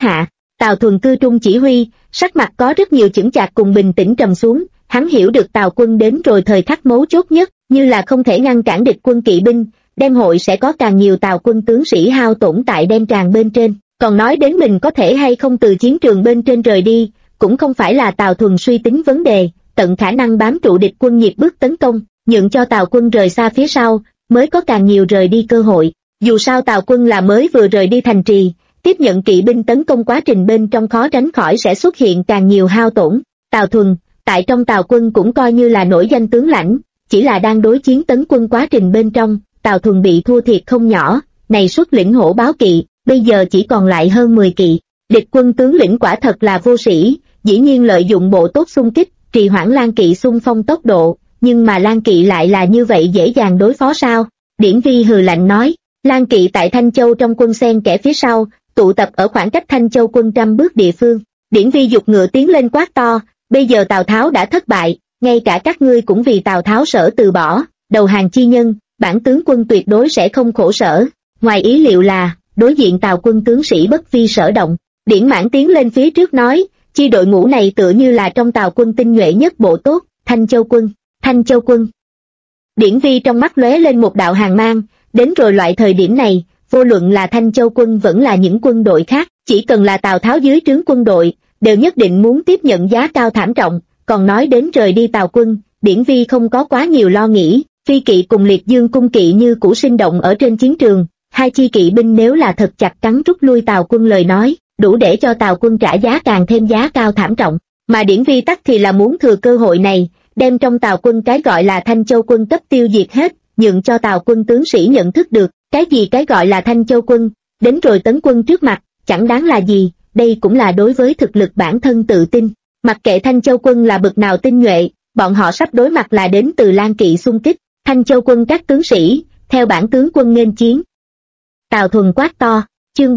hạ. Tào Thuần cư trung chỉ huy, sắc mặt có rất nhiều chững chạc cùng bình tĩnh trầm xuống, hắn hiểu được Tào quân đến rồi thời khắc mấu chốt nhất, như là không thể ngăn cản địch quân kỵ binh, đem hội sẽ có càng nhiều Tào quân tướng sĩ hao tổn tại đen tràng bên trên, còn nói đến mình có thể hay không từ chiến trường bên trên rời đi, cũng không phải là Tào Thuần suy tính vấn đề, tận khả năng bám trụ địch quân nhiệt bước tấn công, nhượng cho Tào quân rời xa phía sau, mới có càng nhiều rời đi cơ hội. Dù sao Tào quân là mới vừa rời đi thành trì, tiếp nhận kỵ binh tấn công quá trình bên trong khó tránh khỏi sẽ xuất hiện càng nhiều hao tổn. Tào Thuần, tại trong Tào quân cũng coi như là nổi danh tướng lãnh, chỉ là đang đối chiến tấn quân quá trình bên trong, Tào Thuần bị thua thiệt không nhỏ, này xuất lĩnh hổ báo kỵ, bây giờ chỉ còn lại hơn 10 kỵ. Địch quân tướng lĩnh quả thật là vô sĩ, dĩ nhiên lợi dụng bộ tốt xung kích, trì hoãn Lan kỵ xung phong tốc độ, nhưng mà Lan kỵ lại là như vậy dễ dàng đối phó sao? Điển Vi hừ lạnh nói, Lan kỵ tại Thanh Châu trong quân xen kẽ phía sau, tụ tập ở khoảng cách Thanh Châu quân 100 bước địa phương. Điển Vi giục ngựa tiến lên quát to, bây giờ Tào Tháo đã thất bại, ngay cả các ngươi cũng vì Tào Tháo sở từ bỏ, đầu hàng chi nhân, bản tướng quân tuyệt đối sẽ không khổ sở. Ngoài ý liệu là, đối diện Tào quân tướng sĩ bất vi sở động. Điển Mãn tiến lên phía trước nói, chi đội ngũ này tựa như là trong Tào quân tinh nhuệ nhất bộ tốt, Thanh Châu quân, Thanh Châu quân. Điển Vi trong mắt lóe lên một đạo hàn mang, đến rồi loại thời điểm này, vô luận là Thanh Châu quân vẫn là những quân đội khác, chỉ cần là Tào Tháo dưới trướng quân đội, đều nhất định muốn tiếp nhận giá cao thảm trọng, còn nói đến rời đi Tào quân, Điển Vi không có quá nhiều lo nghĩ, Phi kỵ cùng Liệt Dương cung kỵ như cũ sinh động ở trên chiến trường, hai chi kỵ binh nếu là thật chặt cắn rút lui Tào quân lời nói, đủ để cho Tào quân trả giá càng thêm giá cao thảm trọng, mà Điển Vi tắc thì là muốn thừa cơ hội này, đem trong Tào quân cái gọi là Thanh Châu quân cấp tiêu diệt hết, nhượng cho Tào quân tướng sĩ nhận thức được, cái gì cái gọi là Thanh Châu quân, đến rồi tấn quân trước mặt, chẳng đáng là gì, đây cũng là đối với thực lực bản thân tự tin, mặc kệ Thanh Châu quân là bậc nào tinh nhuệ, bọn họ sắp đối mặt là đến từ Lan kỵ xung kích, Thanh Châu quân các tướng sĩ, theo bản tướng quân nghênh chiến. Tào Thuần quát to, chương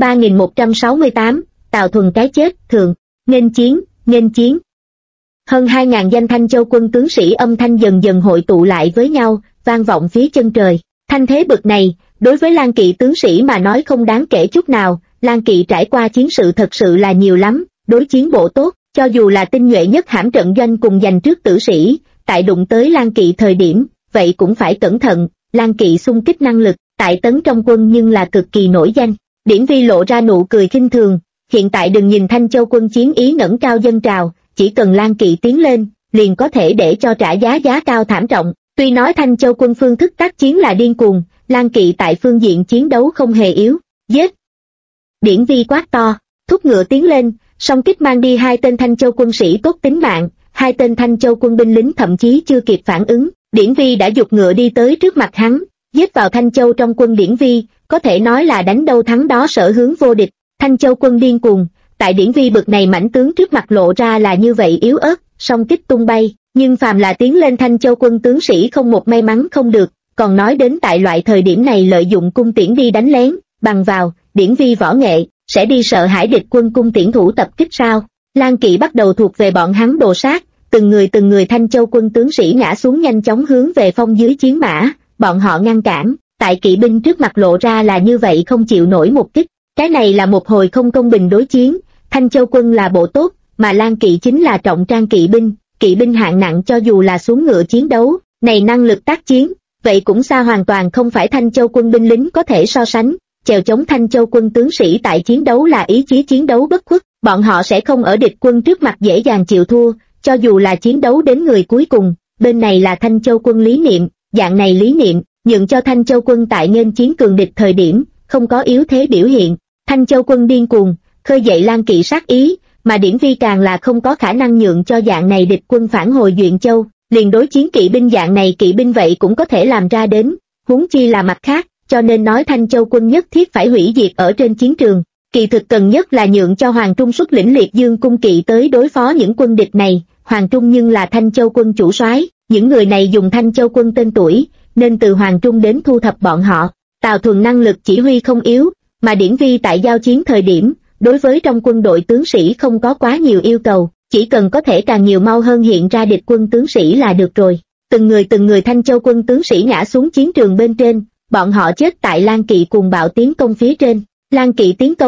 3168, Tào Thuần cái chết, thường, nghênh chiến, nghênh chiến. Hơn 2.000 danh Thanh Châu quân tướng sĩ âm thanh dần dần hội tụ lại với nhau, vang vọng phía chân trời. Thanh thế bực này, đối với Lan kỵ tướng sĩ mà nói không đáng kể chút nào, Lan kỵ trải qua chiến sự thật sự là nhiều lắm, đối chiến bộ tốt, cho dù là tinh nhuệ nhất hãm trận doanh cùng giành trước tử sĩ, tại đụng tới Lan kỵ thời điểm, vậy cũng phải cẩn thận, Lan kỵ xung kích năng lực, tại tấn trong quân nhưng là cực kỳ nổi danh. Điển Vi lộ ra nụ cười khinh thường, hiện tại đừng nhìn Thanh Châu quân chiến ý ngẩng cao dân trào, chỉ cần Lan kỵ tiến lên, liền có thể để cho trả giá cao thảm trọng. Tuy nói Thanh Châu quân phương thức tác chiến là điên cuồng, Lan kỵ tại phương diện chiến đấu không hề yếu, giết. Điển Vi quát to, thúc ngựa tiến lên, song kích mang đi hai tên Thanh Châu quân sĩ tốt tính mạng, hai tên Thanh Châu quân binh lính thậm chí chưa kịp phản ứng, Điển Vi đã giục ngựa đi tới trước mặt hắn, giết vào Thanh Châu trong quân Điển Vi, có thể nói là đánh đâu thắng đó sở hướng vô địch. Thanh Châu quân điên cuồng, tại Điển Vi bực này mãnh tướng trước mặt lộ ra là như vậy yếu ớt, song kích tung bay, nhưng phàm là tiến lên Thanh Châu quân tướng sĩ không một may mắn không được, còn nói đến tại loại thời điểm này lợi dụng cung tiễn đi đánh lén, bằng vào, Điển Vi võ nghệ, sẽ đi sợ hãi địch quân cung tiễn thủ tập kích sao? Lan kỵ bắt đầu thuộc về bọn hắn đồ sát, từng người Thanh Châu quân tướng sĩ ngã xuống nhanh chóng hướng về phong dưới chiến mã, bọn họ ngăn cản, tại kỵ binh trước mặt lộ ra là như vậy không chịu nổi một kích. Cái này là một hồi không công bình đối chiến, Thanh Châu quân là bộ tốt, mà Lan kỵ chính là trọng trang kỵ binh hạng nặng cho dù là xuống ngựa chiến đấu, này năng lực tác chiến, vậy cũng xa hoàn toàn không phải Thanh Châu quân binh lính có thể so sánh, chèo chống Thanh Châu quân tướng sĩ tại chiến đấu là ý chí chiến đấu bất khuất, bọn họ sẽ không ở địch quân trước mặt dễ dàng chịu thua, cho dù là chiến đấu đến người cuối cùng, bên này là Thanh Châu quân lý niệm, dạng này lý niệm, nhượng cho Thanh Châu quân tại nghênh chiến cường địch thời điểm, không có yếu thế biểu hiện. Thanh Châu quân điên cuồng, khơi dậy Lan kỵ sát ý, mà Điển Vi càng là không có khả năng nhượng cho dạng này địch quân phản hồi Duyện Châu, liền đối chiến kỵ binh dạng này kỵ binh vậy cũng có thể làm ra đến, huống chi là mặt khác, cho nên nói Thanh Châu quân nhất thiết phải hủy diệt ở trên chiến trường. Kỳ thực cần nhất là nhượng cho Hoàng Trung xuất lĩnh Liệt Dương cung kỵ tới đối phó những quân địch này, Hoàng Trung nhưng là Thanh Châu quân chủ soái, những người này dùng Thanh Châu quân tên tuổi, nên từ Hoàng Trung đến thu thập bọn họ. Tào Thuần năng lực chỉ huy không yếu, mà Điển Vi tại giao chiến thời điểm, đối với trong quân đội tướng sĩ không có quá nhiều yêu cầu, chỉ cần có thể càng nhiều mau hơn hiện ra địch quân tướng sĩ là được rồi. Từng người Thanh Châu quân tướng sĩ ngã xuống chiến trường bên trên, bọn họ chết tại Lan kỵ cuồng bạo tiến công phía trên. Lan kỵ tiến công,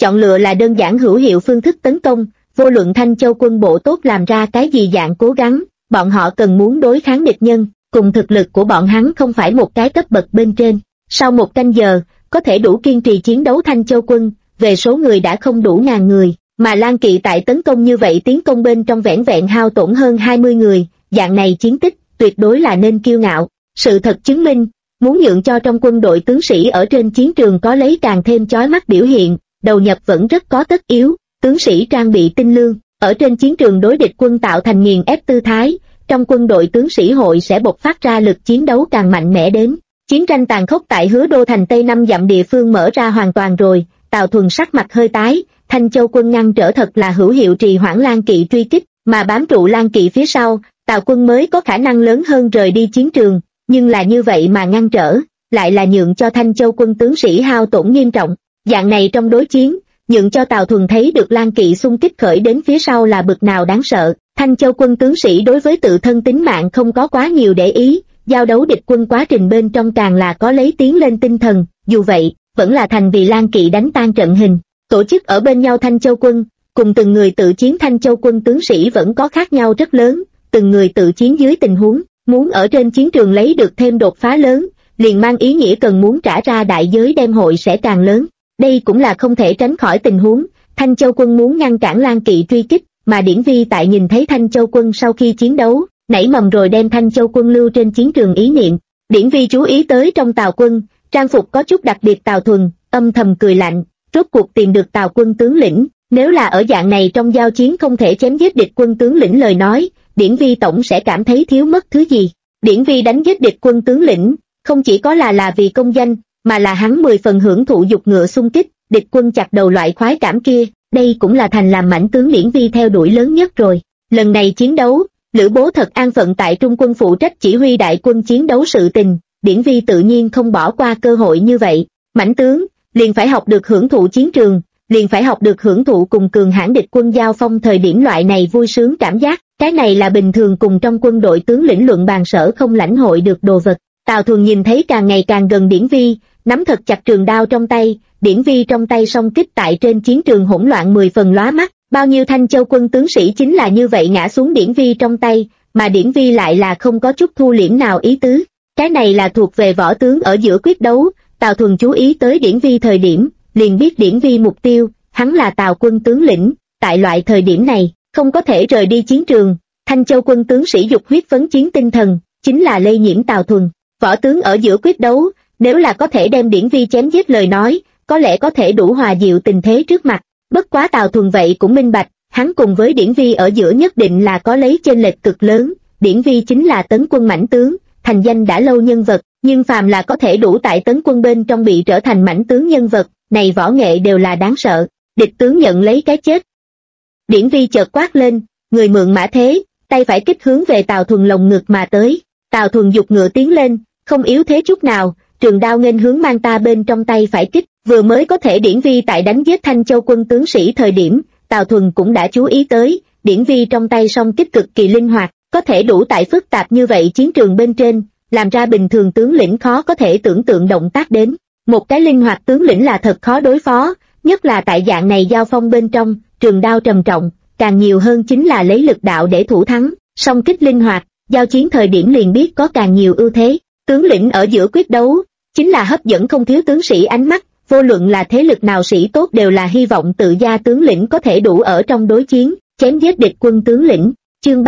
chọn lựa là đơn giản hữu hiệu phương thức tấn công, vô luận Thanh Châu quân bộ tốt làm ra cái gì dạng cố gắng, bọn họ cần muốn đối kháng địch nhân, cùng thực lực của bọn hắn không phải một cái cấp bậc bên trên. Sau 1 canh giờ, có thể đủ kiên trì chiến đấu Thanh Châu quân, về số người đã không đủ 1000 người, mà Lan Kỵ tại tấn công như vậy tiến công bên trong vẻn vẹn hao tổn hơn 20 người, dạng này chiến tích, tuyệt đối là nên kiêu ngạo. Sự thật chứng minh, muốn nhượng cho trong quân đội tướng sĩ ở trên chiến trường có lấy càng thêm chói mắt biểu hiện, đầu nhập vẫn rất có tất yếu, tướng sĩ trang bị tinh lương, ở trên chiến trường đối địch quân tạo thành nghiền ép tư thái, trong quân đội tướng sĩ hội sẽ bộc phát ra lực chiến đấu càng mạnh mẽ đến. Chiến tranh tàn khốc tại Hứa Đô thành Tây 5 dặm địa phương mở ra hoàn toàn rồi, Tào Thuần sắc mặt hơi tái, Thanh Châu quân ngăn trở thật là hữu hiệu trì hoãn Lan Kỵ truy kích, mà bám trụ Lan Kỵ phía sau, Tào quân mới có khả năng lớn hơn rời đi chiến trường, nhưng là như vậy mà ngăn trở, lại là nhượng cho Thanh Châu quân tướng sĩ hao tổn nghiêm trọng. Dạng này trong đối chiến, nhượng cho Tào Thuần thấy được Lan Kỵ xung kích khởi đến phía sau là bực nào đáng sợ. Thanh Châu quân tướng sĩ đối với tự thân tính mạng không có quá nhiều để ý, giao đấu địch quân quá trình bên trong càng là có lấy tiến lên tinh thần, dù vậy, vẫn là thành vì Lan Kỵ đánh tan trận hình. Tổ chức ở bên nhau Thanh Châu quân, cùng từng người tự chiến Thanh Châu quân tướng sĩ vẫn có khác nhau rất lớn, từng người tự chiến dưới tình huống, muốn ở trên chiến trường lấy được thêm đột phá lớn, liền mang ý nghĩa cần muốn trả ra đại giới đem hội sẽ càng lớn. Đây cũng là không thể tránh khỏi tình huống, Thanh Châu quân muốn ngăn cản Lan Kỵ truy kích, mà Điển Vi tại nhìn thấy Thanh Châu quân sau khi chiến đấu, nảy mầm rồi đem Thanh Châu quân lưu trên chiến trường ý niệm. Điển Vi chú ý tới trong Tào quân, trang phục có chút đặc biệt Tào Thuần, âm thầm cười lạnh, rốt cuộc tìm được Tào quân tướng lĩnh, nếu là ở dạng này trong giao chiến không thể chém giết địch quân tướng lĩnh lời nói, Điển Vi tổng sẽ cảm thấy thiếu mất thứ gì. Điển Vi đánh giết địch quân tướng lĩnh, không chỉ có là vì công danh, mà là hắn 10 phần hưởng thụ dục ngựa xung kích, địch quân chặt đầu loại khoái cảm kia, đây cũng là thành làm mãnh tướng Điển Vi theo đuổi lớn nhất rồi. Lần này chiến đấu, Lữ Bố thật an phận tại Trung quân phụ trách chỉ huy đại quân chiến đấu sự tình, Điển Vi tự nhiên không bỏ qua cơ hội như vậy. Mãnh tướng, liền phải học được hưởng thụ chiến trường, liền phải học được hưởng thụ cùng cường hãn địch quân giao phong thời điểm loại này vui sướng cảm giác, cái này là bình thường cùng trong quân đội tướng lĩnh luận bàn sở không lãnh hội được đồ vật. Tào Thuần nhìn thấy càng ngày càng gần Điển Vi, nắm thật chặt trường đao trong tay, Điển Vi trong tay song kích tại trên chiến trường hỗn loạn 10 phần lóa mắt, bao nhiêu Thanh Châu quân tướng sĩ chính là như vậy ngã xuống Điển Vi trong tay, mà Điển Vi lại là không có chút thu liễm nào ý tứ. Cái này là thuộc về võ tướng ở giữa quyết đấu, Tào Thuần chú ý tới Điển Vi thời điểm, liền biết Điển Vi mục tiêu, hắn là Tào quân tướng lĩnh, tại loại thời điểm này, không có thể rời đi chiến trường, Thanh Châu quân tướng sĩ dục huyết phấn chiến tinh thần, chính là lây nhiễm Tào Thuần. Võ tướng ở giữa quyết đấu, nếu là có thể đem Điển Vi chém giết lời nói, có lẽ có thể đủ hòa dịu tình thế trước mặt, bất quá Tào Thuần vậy cũng minh bạch, hắn cùng với Điển Vi ở giữa nhất định là có lấy chênh lệch cực lớn, Điển Vi chính là tấn quân mãnh tướng, thành danh đã lâu nhân vật, nhưng phàm là có thể đủ tại tấn quân bên trong bị trở thành mãnh tướng nhân vật, này võ nghệ đều là đáng sợ, địch tướng nhận lấy cái chết. Điển Vi chợt quát lên, người mượn mã thế, tay phải kích hướng về Tào Thuần lồng ngực mà tới, Tào Thuần giục ngựa tiến lên, không yếu thế chút nào, trường đao nghênh hướng mang ta bên trong tay phải kích, vừa mới có thể Điển Vi tại đánh giết Thanh Châu quân tướng sĩ thời điểm, Tào Thuần cũng đã chú ý tới, Điển Vi trong tay song kích cực kỳ linh hoạt, có thể đủ tại phức tạp như vậy chiến trường bên trên, làm ra bình thường tướng lĩnh khó có thể tưởng tượng động tác đến. Một cái linh hoạt tướng lĩnh là thật khó đối phó, nhất là tại dạng này giao phong bên trong, trường đao trầm trọng, càng nhiều hơn chính là lấy lực đạo để thủ thắng, song kích linh hoạt, giao chiến thời điểm liền biết có càng nhiều ưu thế. Tướng lĩnh ở giữa quyết đấu, chính là hấp dẫn không thiếu tướng sĩ ánh mắt, vô luận là thế lực nào sĩ tốt đều là hy vọng tự gia tướng lĩnh có thể đủ ở trong đối chiến, chém giết địch quân tướng lĩnh. Chương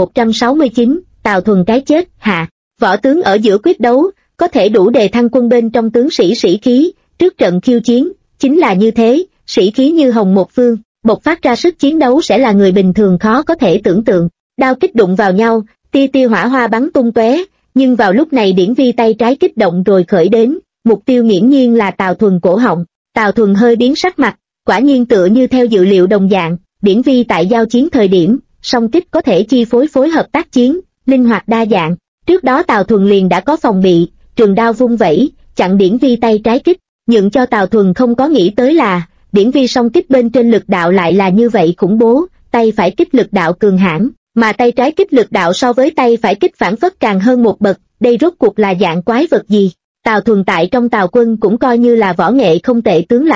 3169, Tào Thuần cái chết, hạ. Võ tướng ở giữa quyết đấu, có thể đủ đề thăng quân bên trong tướng sĩ sĩ khí, trước trận khiêu chiến, chính là như thế, sĩ khí như hồng một phương, bộc phát ra sức chiến đấu sẽ là người bình thường khó có thể tưởng tượng. Đao kích đụng vào nhau, tia tia hỏa hoa bắn tung tóe, nhưng vào lúc này Điển Vi tay trái kích động rồi khởi đến, mục tiêu nghiễm nhiên là Tào Thuần cổ họng. Tào Thuần hơi biến sắc mặt, quả nhiên tựa như theo dự liệu đồng dạng, Điển Vi tại giao chiến thời điểm, song kích có thể chi phối phối hợp tác chiến, linh hoạt đa dạng. Trước đó Tào Thuần liền đã có phòng bị, trường đao vung vẩy, chặn Điển Vi tay trái kích, nhưng cho Tào Thuần không có nghĩ tới là, Điển Vi song kích bên trên lực đạo lại là như vậy khủng bố, tay phải kích lực đạo cường hãn, mà tay trái kích lực đạo so với tay phải kích phản phất càng hơn một bậc, đây rốt cuộc là dạng quái vật gì? Tào Thuần tại trong Tào quân cũng coi như là võ nghệ không tệ tướng lãnh,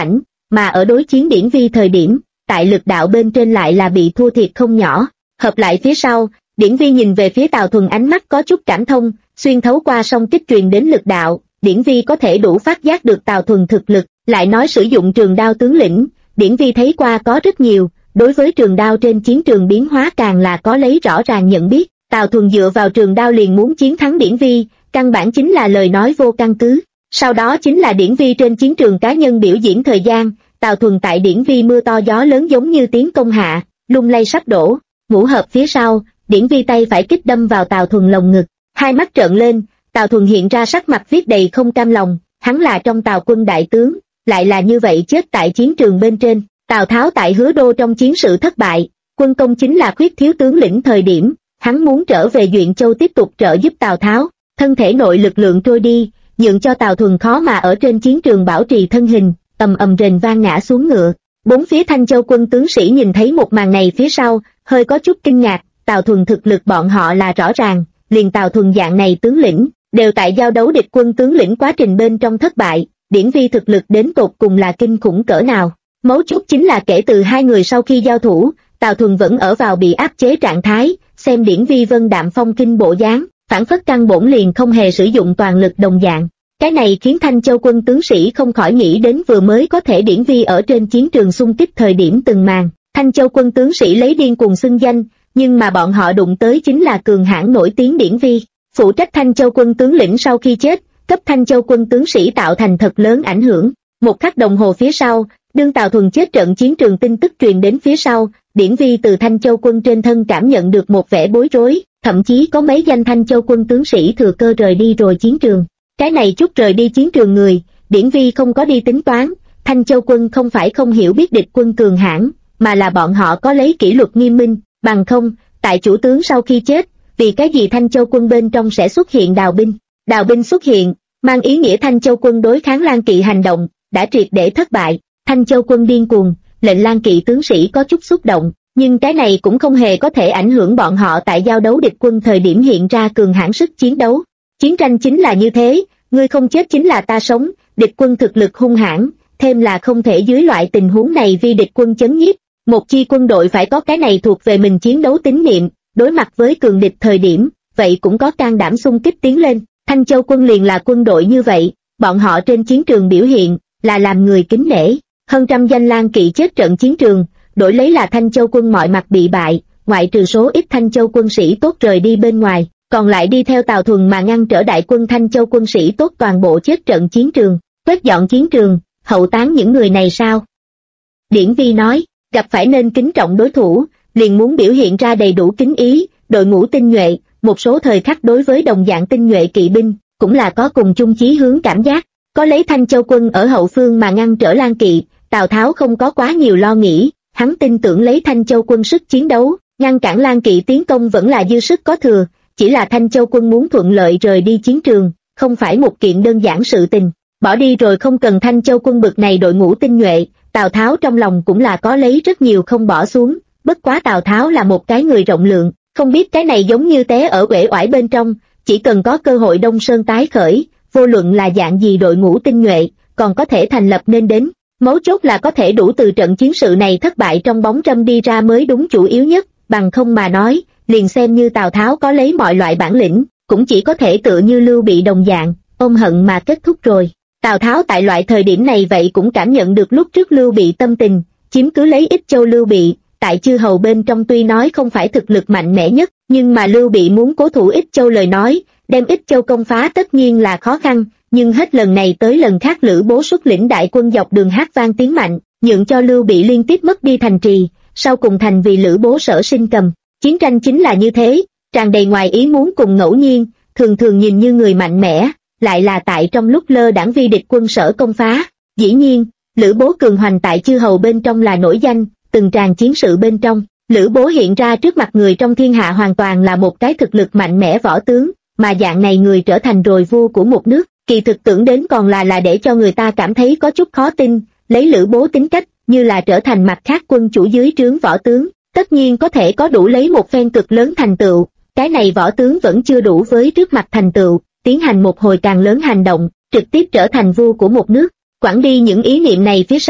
mà ở đối chiến Điển Vi thời điểm, tại lực đạo bên trên lại là bị thua thiệt không nhỏ. Hợp lại phía sau, Điển Vi nhìn về phía Tào Thuần ánh mắt có chút cảm thông, xuyên thấu qua song kích truyền đến lực đạo, Điển Vi có thể đủ phát giác được Tào Thuần thực lực, lại nói sử dụng trường đao tướng lĩnh, Điển Vi thấy qua có rất nhiều, đối với trường đao trên chiến trường biến hóa càng là có lấy rõ ràng nhận biết. Tào Thuần dựa vào trường đao liền muốn chiến thắng Điển Vi, căn bản chính là lời nói vô căn cứ. Sau đó chính là Điển Vi trên chiến trường cá nhân biểu diễn thời gian, Tào Thuần tại Điển Vi mưa to gió lớn giống như tiến công hạ, lung lay sắp đổ. Ngũ hợp phía sau, Điển Vi tay phải kích đâm vào Tào Thuần lồng ngực, hai mắt trợn lên, Tào Thuần hiện ra sắc mặt viết đầy không cam lòng, hắn là trong Tào quân đại tướng, lại là như vậy chết tại chiến trường bên trên. Tào Tháo tại Hứa Đô trong chiến sự thất bại, quân công chính là khuyết thiếu tướng lĩnh thời điểm, hắn muốn trở về Duyện Châu tiếp tục trợ giúp Tào Tháo, thân thể nội lực lượng trôi đi, nhượng cho Tào Thuần khó mà ở trên chiến trường bảo trì thân hình, ầm ầm rền vang ngã xuống ngựa. Bốn phía Thanh Châu quân tướng sĩ nhìn thấy một màn này phía sau, hơi có chút kinh ngạc, Tào Thuần thực lực bọn họ là rõ ràng, liền Tào Thuần dạng này tướng lĩnh, đều tại giao đấu địch quân tướng lĩnh quá trình bên trong thất bại, Điển Vi thực lực đến tột cùng là kinh khủng cỡ nào. Mấu chốt chính là kể từ hai người sau khi giao thủ, Tào Thuần vẫn ở vào bị áp chế trạng thái, xem Điển Vi vân đạm phong kinh bộ dáng, phản phất căn bổn liền không hề sử dụng toàn lực đồng dạng. Cái này khiến Thanh Châu quân tướng sĩ không khỏi nghĩ đến vừa mới có thể Điển Vi ở trên chiến trường xung kích thời điểm từng màn. Thanh Châu quân tướng sĩ lấy điên cuồng xưng danh, nhưng mà bọn họ đụng tới chính là cường hãn nổi tiếng Điển Vi. Phụ trách Thanh Châu quân tướng lĩnh sau khi chết, cấp Thanh Châu quân tướng sĩ tạo thành thật lớn ảnh hưởng. Một khắc đồng hồ phía sau, đương Tào Thuần chết trận chiến trường tin tức truyền đến phía sau, Điển Vi từ Thanh Châu quân trên thân cảm nhận được một vẻ bối rối, thậm chí có mấy danh Thanh Châu quân tướng sĩ thừa cơ rời đi rồi chiến trường. Cái này chút rời đi chiến trường người, Điển Vi không có đi tính toán, Thanh Châu quân không phải không hiểu biết địch quân cường hãn, mà là bọn họ có lấy kỷ luật nghiêm minh, bằng không, tại chủ tướng sau khi chết, vì cái gì Thanh Châu quân bên trong sẽ xuất hiện đào binh. Đào binh xuất hiện, mang ý nghĩa Thanh Châu quân đối kháng Lan Kỵ hành động, đã triệt để thất bại. Thanh Châu quân điên cuồng, lệnh Lan Kỵ tướng sĩ có chút xúc động, nhưng cái này cũng không hề có thể ảnh hưởng bọn họ tại giao đấu địch quân thời điểm hiện ra cường hãn sức chiến đấu. Chiến tranh chính là như thế, ngươi không chết chính là ta sống, địch quân thực lực hung hãn, thêm là không thể dưới loại tình huống này vì địch quân chấn nhiếp. Một chi quân đội phải có cái này thuộc về mình chiến đấu tín niệm, đối mặt với cường địch thời điểm, vậy cũng có can đảm xung kích tiến lên. Thanh Châu quân liền là quân đội như vậy, bọn họ trên chiến trường biểu hiện, là làm người kính nể. Hơn trăm danh Lan Kỵ chết trận chiến trường, đổi lấy là Thanh Châu quân mọi mặt bị bại, ngoại trừ số ít Thanh Châu quân sĩ tốt rời đi bên ngoài, còn lại đi theo Tào Thuần mà ngăn trở đại quân Thanh Châu quân sĩ tốt toàn bộ chết trận chiến trường, quét dọn chiến trường, hậu táng những người này sao? Điển Vi nói, gặp phải nên kính trọng đối thủ, liền muốn biểu hiện ra đầy đủ kính ý, đội ngũ tinh nhuệ, một số thời khắc đối với đồng dạng tinh nhuệ kỵ binh, cũng là có cùng chung chí hướng cảm giác. Có lấy Thanh Châu quân ở hậu phương mà ngăn trở Lan Kỵ, Tào Tháo không có quá nhiều lo nghĩ, hắn tin tưởng lấy Thanh Châu quân sức chiến đấu, ngăn cản Lan Kỵ tiến công vẫn là dư sức có thừa, chỉ là Thanh Châu quân muốn thuận lợi rời đi chiến trường, không phải một kiện đơn giản sự tình. Bỏ đi rồi không cần Thanh Châu quân bực này đội ngũ tinh nhuệ, Tào Tháo trong lòng cũng là có lấy rất nhiều không bỏ xuống, bất quá Tào Tháo là một cái người rộng lượng, không biết cái này giống như té ở uể oải bên trong, chỉ cần có cơ hội Đông Sơn tái khởi, vô luận là dạng gì đội ngũ tinh nhuệ, còn có thể thành lập nên đến. Mấu chốt là có thể đủ từ trận chiến sự này thất bại trong bóng râm đi ra mới đúng chủ yếu nhất, bằng không mà nói, liền xem như Tào Tháo có lấy mọi loại bản lĩnh, cũng chỉ có thể tựa như Lưu Bị đồng dạng, ôm hận mà kết thúc rồi. Tào Tháo tại loại thời điểm này vậy cũng cảm nhận được lúc trước Lưu Bị tâm tình, chiếm cứ lấy Ích Châu Lưu Bị, tại chư hầu bên trong tuy nói không phải thực lực mạnh mẽ nhất, nhưng mà Lưu Bị muốn cố thủ Ích Châu lời nói, đem Ích Châu công phá tất nhiên là khó khăn, nhưng hết lần này tới lần khác Lữ Bố xuất lĩnh đại quân dọc đường hát vang tiếng mạnh, nhượng cho Lưu Bị liên tiếp mất đi thành trì, sau cùng thành vì Lữ Bố sở sinh cầm. Chiến tranh chính là như thế, tràn đầy ngoài ý muốn cùng ngẫu nhiên, thường thường nhìn như người mạnh mẽ, lại là tại trong lúc lơ đãng vi địch quân sở công phá. Dĩ nhiên, Lữ Bố cường hoành tại chư hầu bên trong là nổi danh, từng tràn chiến sự bên trong, Lữ Bố hiện ra trước mặt người trong thiên hạ hoàn toàn là một cái thực lực mạnh mẽ võ tướng, mà dạng này người trở thành rồi vua của một nước, kỳ thực tưởng đến còn là để cho người ta cảm thấy có chút khó tin, lấy Lữ Bố tính cách, như là trở thành mặt khác quân chủ dưới trướng võ tướng, tất nhiên có thể có đủ lấy một phen cực lớn thành tựu, cái này võ tướng vẫn chưa đủ với trước mặt thành tựu, tiến hành một hồi càng lớn hành động, trực tiếp trở thành vua của một nước. Quẳng đi những ý niệm này phía sau,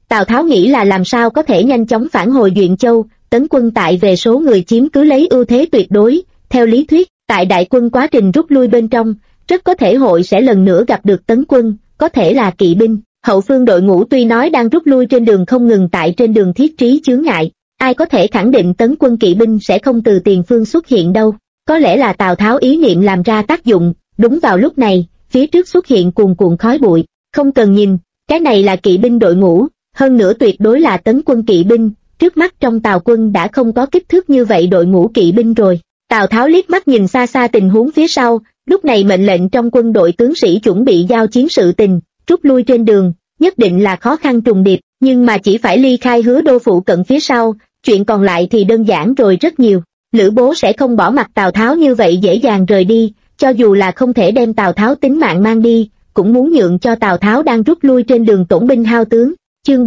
Tào Tháo nghĩ là làm sao có thể nhanh chóng phản hồi Duyện Châu, tấn quân tại về số người chiếm cứ lấy ưu thế tuyệt đối. Theo lý thuyết, tại đại quân quá trình rút lui bên trong, rất có thể hội sẽ lần nữa gặp được tấn quân, có thể là kỵ binh. Hậu phương đội ngũ tuy nói đang rút lui trên đường không ngừng tại trên đường thiết trí chướng ngại, ai có thể khẳng định tấn quân kỵ binh sẽ không từ tiền phương xuất hiện đâu. Có lẽ là Tào Tháo ý niệm làm ra tác dụng, đúng vào lúc này, phía trước xuất hiện cuồn cuộn khói bụi, không cần nhìn, cái này là kỵ binh đội ngũ, hơn nữa tuyệt đối là tấn quân kỵ binh, trước mắt trong Tào quân đã không có kích thước như vậy đội ngũ kỵ binh rồi. Tào Tháo liếc mắt nhìn xa xa tình huống phía sau, lúc này mệnh lệnh trong quân đội tướng sĩ chuẩn bị giao chiến sự tình, rút lui trên đường, nhất định là khó khăn trùng điệp, nhưng mà chỉ phải ly khai Hứa Đô phụ cận phía sau, chuyện còn lại thì đơn giản rồi rất nhiều. Lữ Bố sẽ không bỏ mặc Tào Tháo như vậy dễ dàng rời đi, cho dù là không thể đem Tào Tháo tính mạng mang đi, cũng muốn nhượng cho Tào Tháo đang rút lui trên đường tổn binh hao tướng. Chương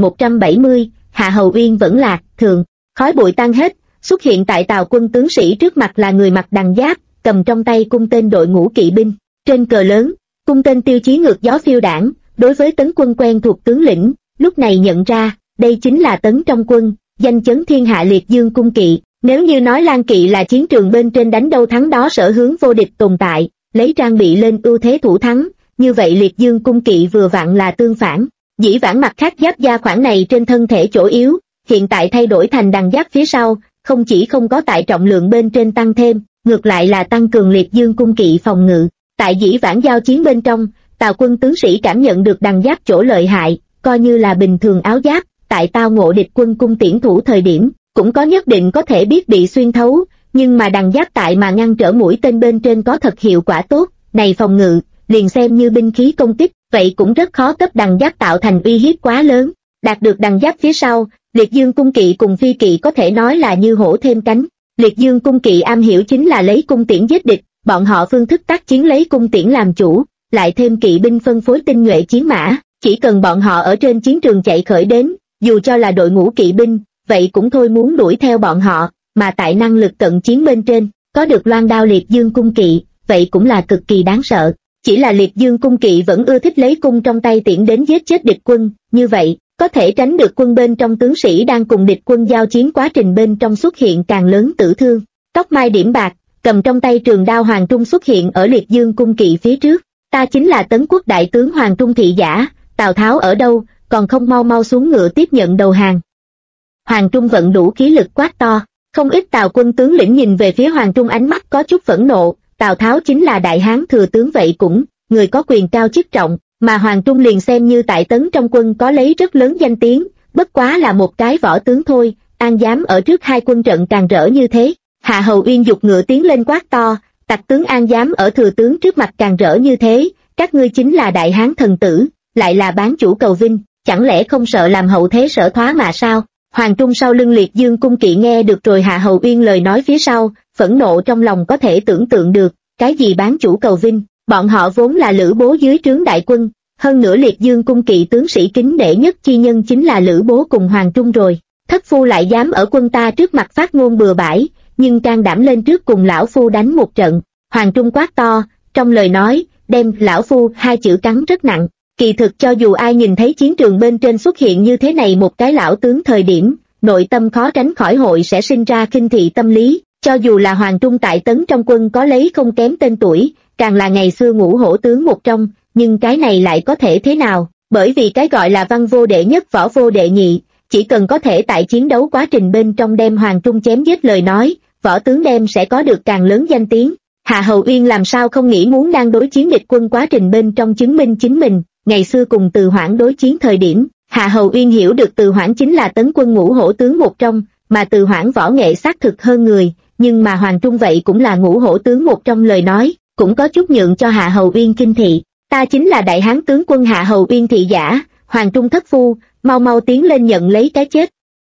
3170, Hạ Hầu Uyên vẫn lạc, thượng, khói bụi tan hết, xuất hiện tại Tào quân tướng sĩ trước mặt là người mặc đằng giáp, cầm trong tay cung tên đội ngũ kỵ binh, trên cờ lớn, cung tên tiêu chí ngược gió phiêu đảng. Đối với tấn quân quen thuộc tướng lĩnh, lúc này nhận ra, đây chính là tấn trong quân, danh chấn thiên hạ liệt dương cung kỵ. Nếu như nói Lan kỵ là chiến trường bên trên đánh đâu thắng đó sở hướng vô địch tồn tại, lấy trang bị lên ưu thế thủ thắng, như vậy liệt dương cung kỵ vừa vặn là tương phản. Dĩ vãng mặt khác giáp da khoảng này trên thân thể chỗ yếu, hiện tại thay đổi thành đằng giáp phía sau, không chỉ không có tại trọng lượng bên trên tăng thêm, ngược lại là tăng cường liệt dương cung kỵ phòng ngự. Tại dĩ vãng giao chiến bên trong, Tào quân tướng sĩ cảm nhận được đằng giáp chỗ lợi hại, coi như là bình thường áo giáp, tại tao ngộ địch quân cung tiễn thủ thời điểm, cũng có nhất định có thể biết bị xuyên thấu, nhưng mà đằng giáp tại mà ngăn trở mũi tên bên trên có thật hiệu quả tốt, này phòng ngự, liền xem như binh khí công kích, vậy cũng rất khó cấp đằng giáp tạo thành uy hiếp quá lớn. Đạt được đằng giáp phía sau, liệt dương cung kỵ cùng phi kỵ có thể nói là như hổ thêm cánh. Liệt dương cung kỵ am hiểu chính là lấy cung tiễn giết địch, bọn họ phương thức tác chiến lấy cung tiễn làm chủ, lại thêm kỵ binh phân phối tinh nhuệ chiến mã, chỉ cần bọn họ ở trên chiến trường chạy khởi đến, dù cho là đội ngũ kỵ binh, vậy cũng thôi muốn đuổi theo bọn họ, mà tại năng lực cận chiến bên trên, có được loan đao liệt dương cung kỵ, vậy cũng là cực kỳ đáng sợ. Chỉ là liệt dương cung kỵ vẫn ưa thích lấy cung trong tay tiễn đến giết chết địch quân, như vậy, có thể tránh được quân bên trong tướng sĩ đang cùng địch quân giao chiến quá trình bên trong xuất hiện càng lớn tử thương. Tóc mai điểm bạc, cầm trong tay trường đao Hoàng Trung xuất hiện ở liệt dương cung kỵ phía trước. Ta chính là Tấn quốc đại tướng Hoàng Trung thị giả, Tào Tháo ở đâu, còn không mau mau xuống ngựa tiếp nhận đầu hàng. Hoàng Trung vận đủ khí lực quát to, không ít Tào quân tướng lĩnh nhìn về phía Hoàng Trung ánh mắt có chút phẫn nộ, Tào Tháo chính là đại hán thừa tướng vậy cũng, người có quyền cao chức trọng, mà Hoàng Trung liền xem như tại Tấn trong quân có lấy rất lớn danh tiếng, bất quá là một cái võ tướng thôi, an dám ở trước hai quân trận càng rỡ như thế. Hạ Hầu Uyên giục ngựa tiến lên quát to, tặc tướng an dám ở thừa tướng trước mặt càng rỡ như thế, các ngươi chính là đại hán thần tử, lại là bán chủ cầu vinh, chẳng lẽ không sợ làm hậu thế sở thoá mà sao? Hoàng Trung sau lưng liệt dương cung kỵ nghe được rồi Hạ Hầu Uyên lời nói phía sau, phẫn nộ trong lòng có thể tưởng tượng được, cái gì bán chủ cầu vinh, bọn họ vốn là Lữ Bố dưới trướng đại quân, hơn nữa liệt dương cung kỵ tướng sĩ kính nể nhất chi nhân chính là Lữ Bố cùng Hoàng Trung rồi, thất phu lại dám ở quân ta trước mặt phát ngôn bừa bãi, nhưng can đảm lên trước cùng lão phu đánh một trận. Hoàng Trung quát to, trong lời nói, đem lão phu hai chữ cắn rất nặng. Kỳ thực cho dù ai nhìn thấy chiến trường bên trên xuất hiện như thế này một cái lão tướng thời điểm, nội tâm khó tránh khỏi hội sẽ sinh ra khinh thị tâm lý, cho dù là Hoàng Trung tại Tấn trong quân có lấy không kém tên tuổi, càng là ngày xưa ngũ hổ tướng một trong, nhưng cái này lại có thể thế nào, bởi vì cái gọi là văn vô đệ nhất võ vô đệ nhị, chỉ cần có thể tại chiến đấu quá trình bên trong đem Hoàng Trung chém giết lời nói, võ tướng đem sẽ có được càng lớn danh tiếng. Hạ Hầu Uyên làm sao không nghĩ muốn đang đối chiến địch quân quá trình bên trong chứng minh chính mình. Ngày xưa cùng Từ Hoảng đối chiến thời điểm, Hạ Hầu Uyên hiểu được Từ Hoảng chính là Tấn quân ngũ hổ tướng một trong, mà Từ Hoảng võ nghệ xác thực hơn người, nhưng mà Hoàng Trung vậy cũng là ngũ hổ tướng một trong lời nói, cũng có chút nhượng cho Hạ Hầu Uyên kinh thị. Ta chính là đại hán tướng quân Hạ Hầu Uyên thị giả, Hoàng Trung thất phu, mau mau tiến lên nhận lấy cái chết.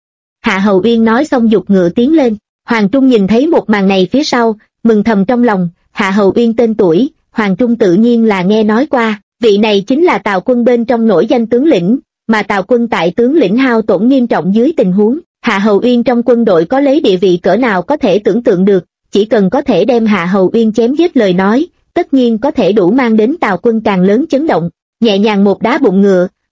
Hạ Hầu Uyên nói xong giục ngựa tiến lên, Hoàng Trung nhìn thấy một màn này phía sau, mừng thầm trong lòng, Hạ Hầu Uyên tên tuổi, Hoàng Trung tự nhiên là nghe nói qua. Vị này chính là Tào quân bên trong nổi danh tướng lĩnh, mà Tào quân tại tướng lĩnh hao tổn nghiêm trọng dưới tình huống, Hạ Hầu Uyên trong quân đội có lấy địa vị cỡ nào có thể tưởng tượng được, chỉ cần có thể đem Hạ Hầu Uyên chém giết lời nói, tất nhiên có thể đủ mang đến Tào quân càng lớn chấn động. Nhẹ nhàng một đá bụng ngựa,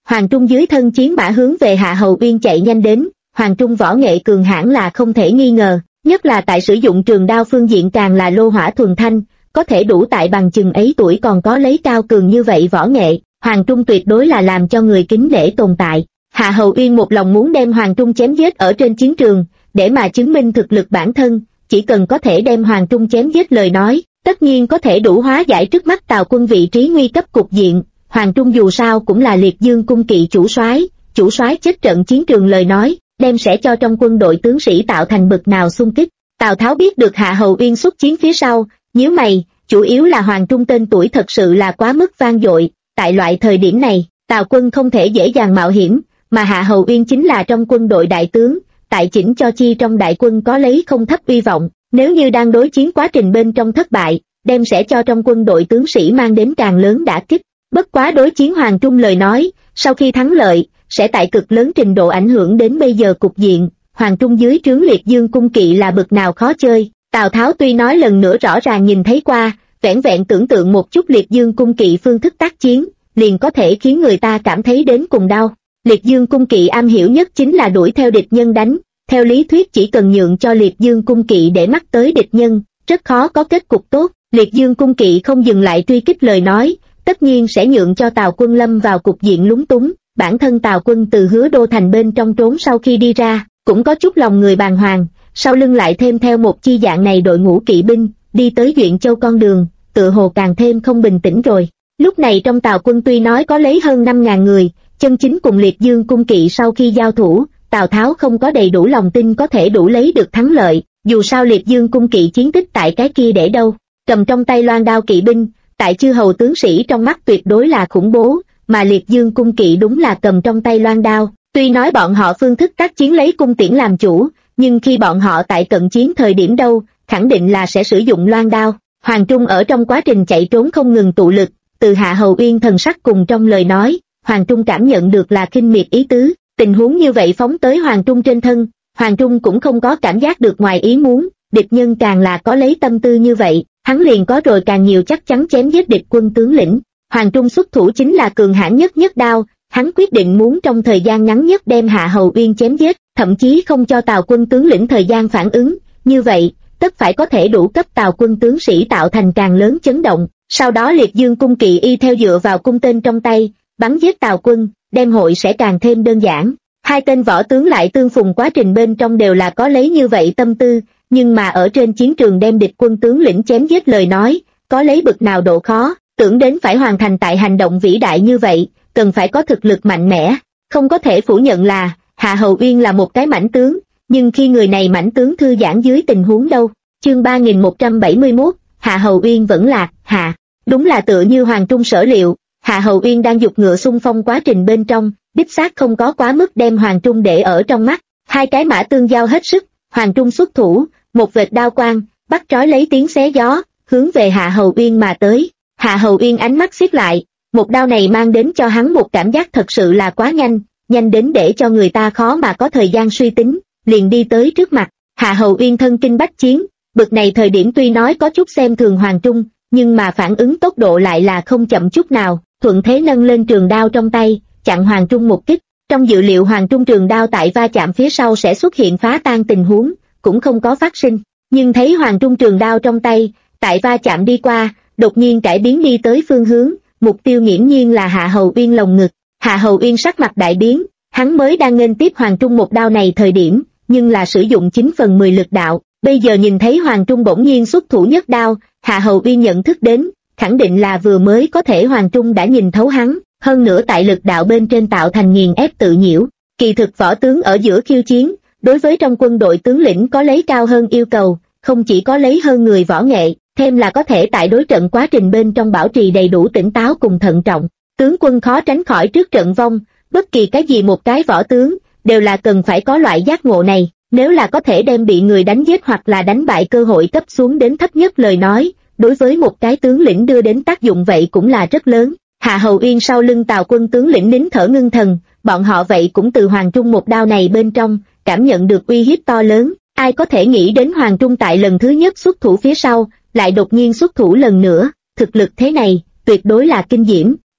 Hoàng Trung dưới thân chiến mã hướng về Hạ Hầu Uyên chạy nhanh đến. Hoàng Trung võ nghệ cường hãn là không thể nghi ngờ, nhất là tại sử dụng trường đao phương diện càng là lô hỏa thuần thanh, có thể đủ tại bằng chừng ấy tuổi còn có lấy cao cường như vậy võ nghệ. Hoàng Trung tuyệt đối là làm cho người kính nể tồn tại. Hạ Hầu Uyên một lòng muốn đem Hoàng Trung chém giết ở trên chiến trường, để mà chứng minh thực lực bản thân, chỉ cần có thể đem Hoàng Trung chém giết lời nói, tất nhiên có thể đủ hóa giải trước mắt Tào quân vị trí nguy cấp cục diện. Hoàng Trung dù sao cũng là Liệt Dương cung kỵ chủ soái chết trận chiến trường lời nói, đem sẽ cho trong quân đội tướng sĩ tạo thành bực nào xung kích. Tào Tháo biết được Hạ Hầu Uyên xuất chiến phía sau, nhíu mày, chủ yếu là Hoàng Trung tên tuổi thật sự là quá mức vang dội, tại loại thời điểm này, Tào quân không thể dễ dàng mạo hiểm, mà Hạ Hầu Uyên chính là trong quân đội đại tướng, tại chỉnh cho chi trong đại quân có lấy không thấp uy vọng, nếu như đang đối chiến quá trình bên trong thất bại, đem sẽ cho trong quân đội tướng sĩ mang đến càng lớn đả kích. Bất quá đối chiến Hoàng Trung lời nói, sau khi thắng lợi, sẽ tại cực lớn trình độ ảnh hưởng đến bây giờ cục diện. Hoàng Trung dưới trướng Liệt Dương cung kỵ là bực nào khó chơi, Tào Tháo tuy nói lần nữa rõ ràng nhìn thấy qua, vẻn vẹn tưởng tượng một chút Liệt Dương cung kỵ phương thức tác chiến, liền có thể khiến người ta cảm thấy đến cùng đau. Liệt Dương cung kỵ am hiểu nhất chính là đuổi theo địch nhân đánh, theo lý thuyết chỉ cần nhượng cho Liệt Dương cung kỵ để mắt tới địch nhân, rất khó có kết cục tốt. Liệt Dương cung kỵ không dừng lại truy kích lời nói, tất nhiên sẽ nhượng cho Tào quân lâm vào cục diện lúng túng. Bản thân Tào quân từ Hứa Đô thành bên trong trốn sau khi đi ra, cũng có chút lòng người bàng hoàng, sau lưng lại thêm theo một chi dạng này đội ngũ kỵ binh, đi tới Duyện Châu con đường, tựa hồ càng thêm không bình tĩnh rồi. Lúc này trong Tào quân tuy nói có lấy hơn 5.000 người, chân chính cùng Liệt Dương cung kỵ sau khi giao thủ, Tào Tháo không có đầy đủ lòng tin có thể đủ lấy được thắng lợi, dù sao Liệt Dương cung kỵ chiến tích tại cái kia để đâu. Cầm trong tay loan đao kỵ binh, tại chư hầu tướng sĩ trong mắt tuyệt đối là khủng bố, mà Liệt Dương cung kỵ đúng là cầm trong tay loan đao. Tuy nói bọn họ phương thức tác chiến lấy cung tiễn làm chủ, nhưng khi bọn họ tại cận chiến thời điểm đâu, khẳng định là sẽ sử dụng loan đao. Hoàng Trung ở trong quá trình chạy trốn không ngừng tụ lực, từ Hạ Hầu Uyên thần sắc cùng trong lời nói, Hoàng Trung cảm nhận được là khinh miệt ý tứ. Tình huống như vậy phóng tới Hoàng Trung trên thân, Hoàng Trung cũng không có cảm giác được ngoài ý muốn, địch nhân càng là có lấy tâm tư như vậy, hắn liền có rồi càng nhiều chắc chắn chém giết địch quân tướng lĩnh. Hoàng Trung xuất thủ chính là cường hãn nhất nhất đao, hắn quyết định muốn trong thời gian ngắn nhất đem Hạ Hầu Uyên chém giết, thậm chí không cho Tào quân tướng lĩnh thời gian phản ứng, như vậy, tất phải có thể đủ cấp Tào quân tướng sĩ tạo thành càng lớn chấn động. Sau đó Liệt Dương cung kỵ y theo dựa vào cung tên trong tay, bắn giết Tào quân, đem hội sẽ càng thêm đơn giản. Hai tên võ tướng lại tương phùng quá trình bên trong đều là có lấy như vậy tâm tư, nhưng mà ở trên chiến trường đem địch quân tướng lĩnh chém giết lời nói, có lấy bực nào độ khó, tưởng đến phải hoàn thành tại hành động vĩ đại như vậy, cần phải có thực lực mạnh mẽ. Không có thể phủ nhận là, Hạ Hầu Uyên là một cái mãnh tướng, nhưng khi người này mãnh tướng thư giãn dưới tình huống đâu. Chương 3171, Hạ Hầu Uyên vẫn lạc, hạ. Đúng là tựa như Hoàng Trung sở liệu, Hạ Hầu Uyên đang giục ngựa xung phong quá trình bên trong, đích xác không có quá mức đem Hoàng Trung để ở trong mắt. Hai cái mã tương giao hết sức, Hoàng Trung xuất thủ, một vệt đao quang, bắt trói lấy tiếng xé gió, hướng về Hạ Hầu Uyên mà tới. Hạ Hầu Uyên ánh mắt siết lại, một đao này mang đến cho hắn một cảm giác thật sự là quá nhanh, nhanh đến để cho người ta khó mà có thời gian suy tính, liền đi tới trước mặt. Hạ Hầu Uyên thân kinh bách chiến, bực này thời điểm tuy nói có chút xem thường Hoàng Trung, nhưng mà phản ứng tốc độ lại là không chậm chút nào, thuận thế nâng lên trường đao trong tay, chặn Hoàng Trung một kích. Trong dự liệu Hoàng Trung trường đao tại va chạm phía sau sẽ xuất hiện phá tan tình huống, cũng không có phát sinh, nhưng thấy Hoàng Trung trường đao trong tay, tại va chạm đi qua, đột nhiên cải biến đi tới phương hướng, mục tiêu nghiễm nhiên là Hạ Hầu Uyên lồng ngực. Hạ Hầu Uyên sắc mặt đại biến, hắn mới đang nghênh tiếp Hoàng Trung một đao này thời điểm, nhưng là sử dụng 9/10 lực đạo, bây giờ nhìn thấy Hoàng Trung bỗng nhiên xuất thủ nhất đao, Hạ Hầu Uyên nhận thức đến, khẳng định là vừa mới có thể Hoàng Trung đã nhìn thấu hắn, hơn nữa tại lực đạo bên trên tạo thành nghiền ép tự nhiễu. Kỳ thực võ tướng ở giữa khiêu chiến, đối với trong quân đội tướng lĩnh có lấy cao hơn yêu cầu, không chỉ có lấy hơn người võ nghệ, thêm là có thể tại đối trận quá trình bên trong bảo trì đầy đủ tỉnh táo cùng thận trọng. Tướng quân khó tránh khỏi trước trận vong, bất kỳ cái gì một cái võ tướng, đều là cần phải có loại giác ngộ này, nếu là có thể đem bị người đánh giết hoặc là đánh bại cơ hội cấp xuống đến thấp nhất lời nói, đối với một cái tướng lĩnh đưa đến tác dụng vậy cũng là rất lớn. Hạ Hầu Uyên sau lưng Tào quân tướng lĩnh nín thở ngưng thần, bọn họ vậy cũng từ Hoàng Trung một đao này bên trong, cảm nhận được uy hiếp to lớn. Ai có thể nghĩ đến Hoàng Trung tại lần thứ nhất xuất thủ phía sau, lại đột nhiên xuất thủ lần nữa, thực lực thế này, tuyệt đối là kinh diễm.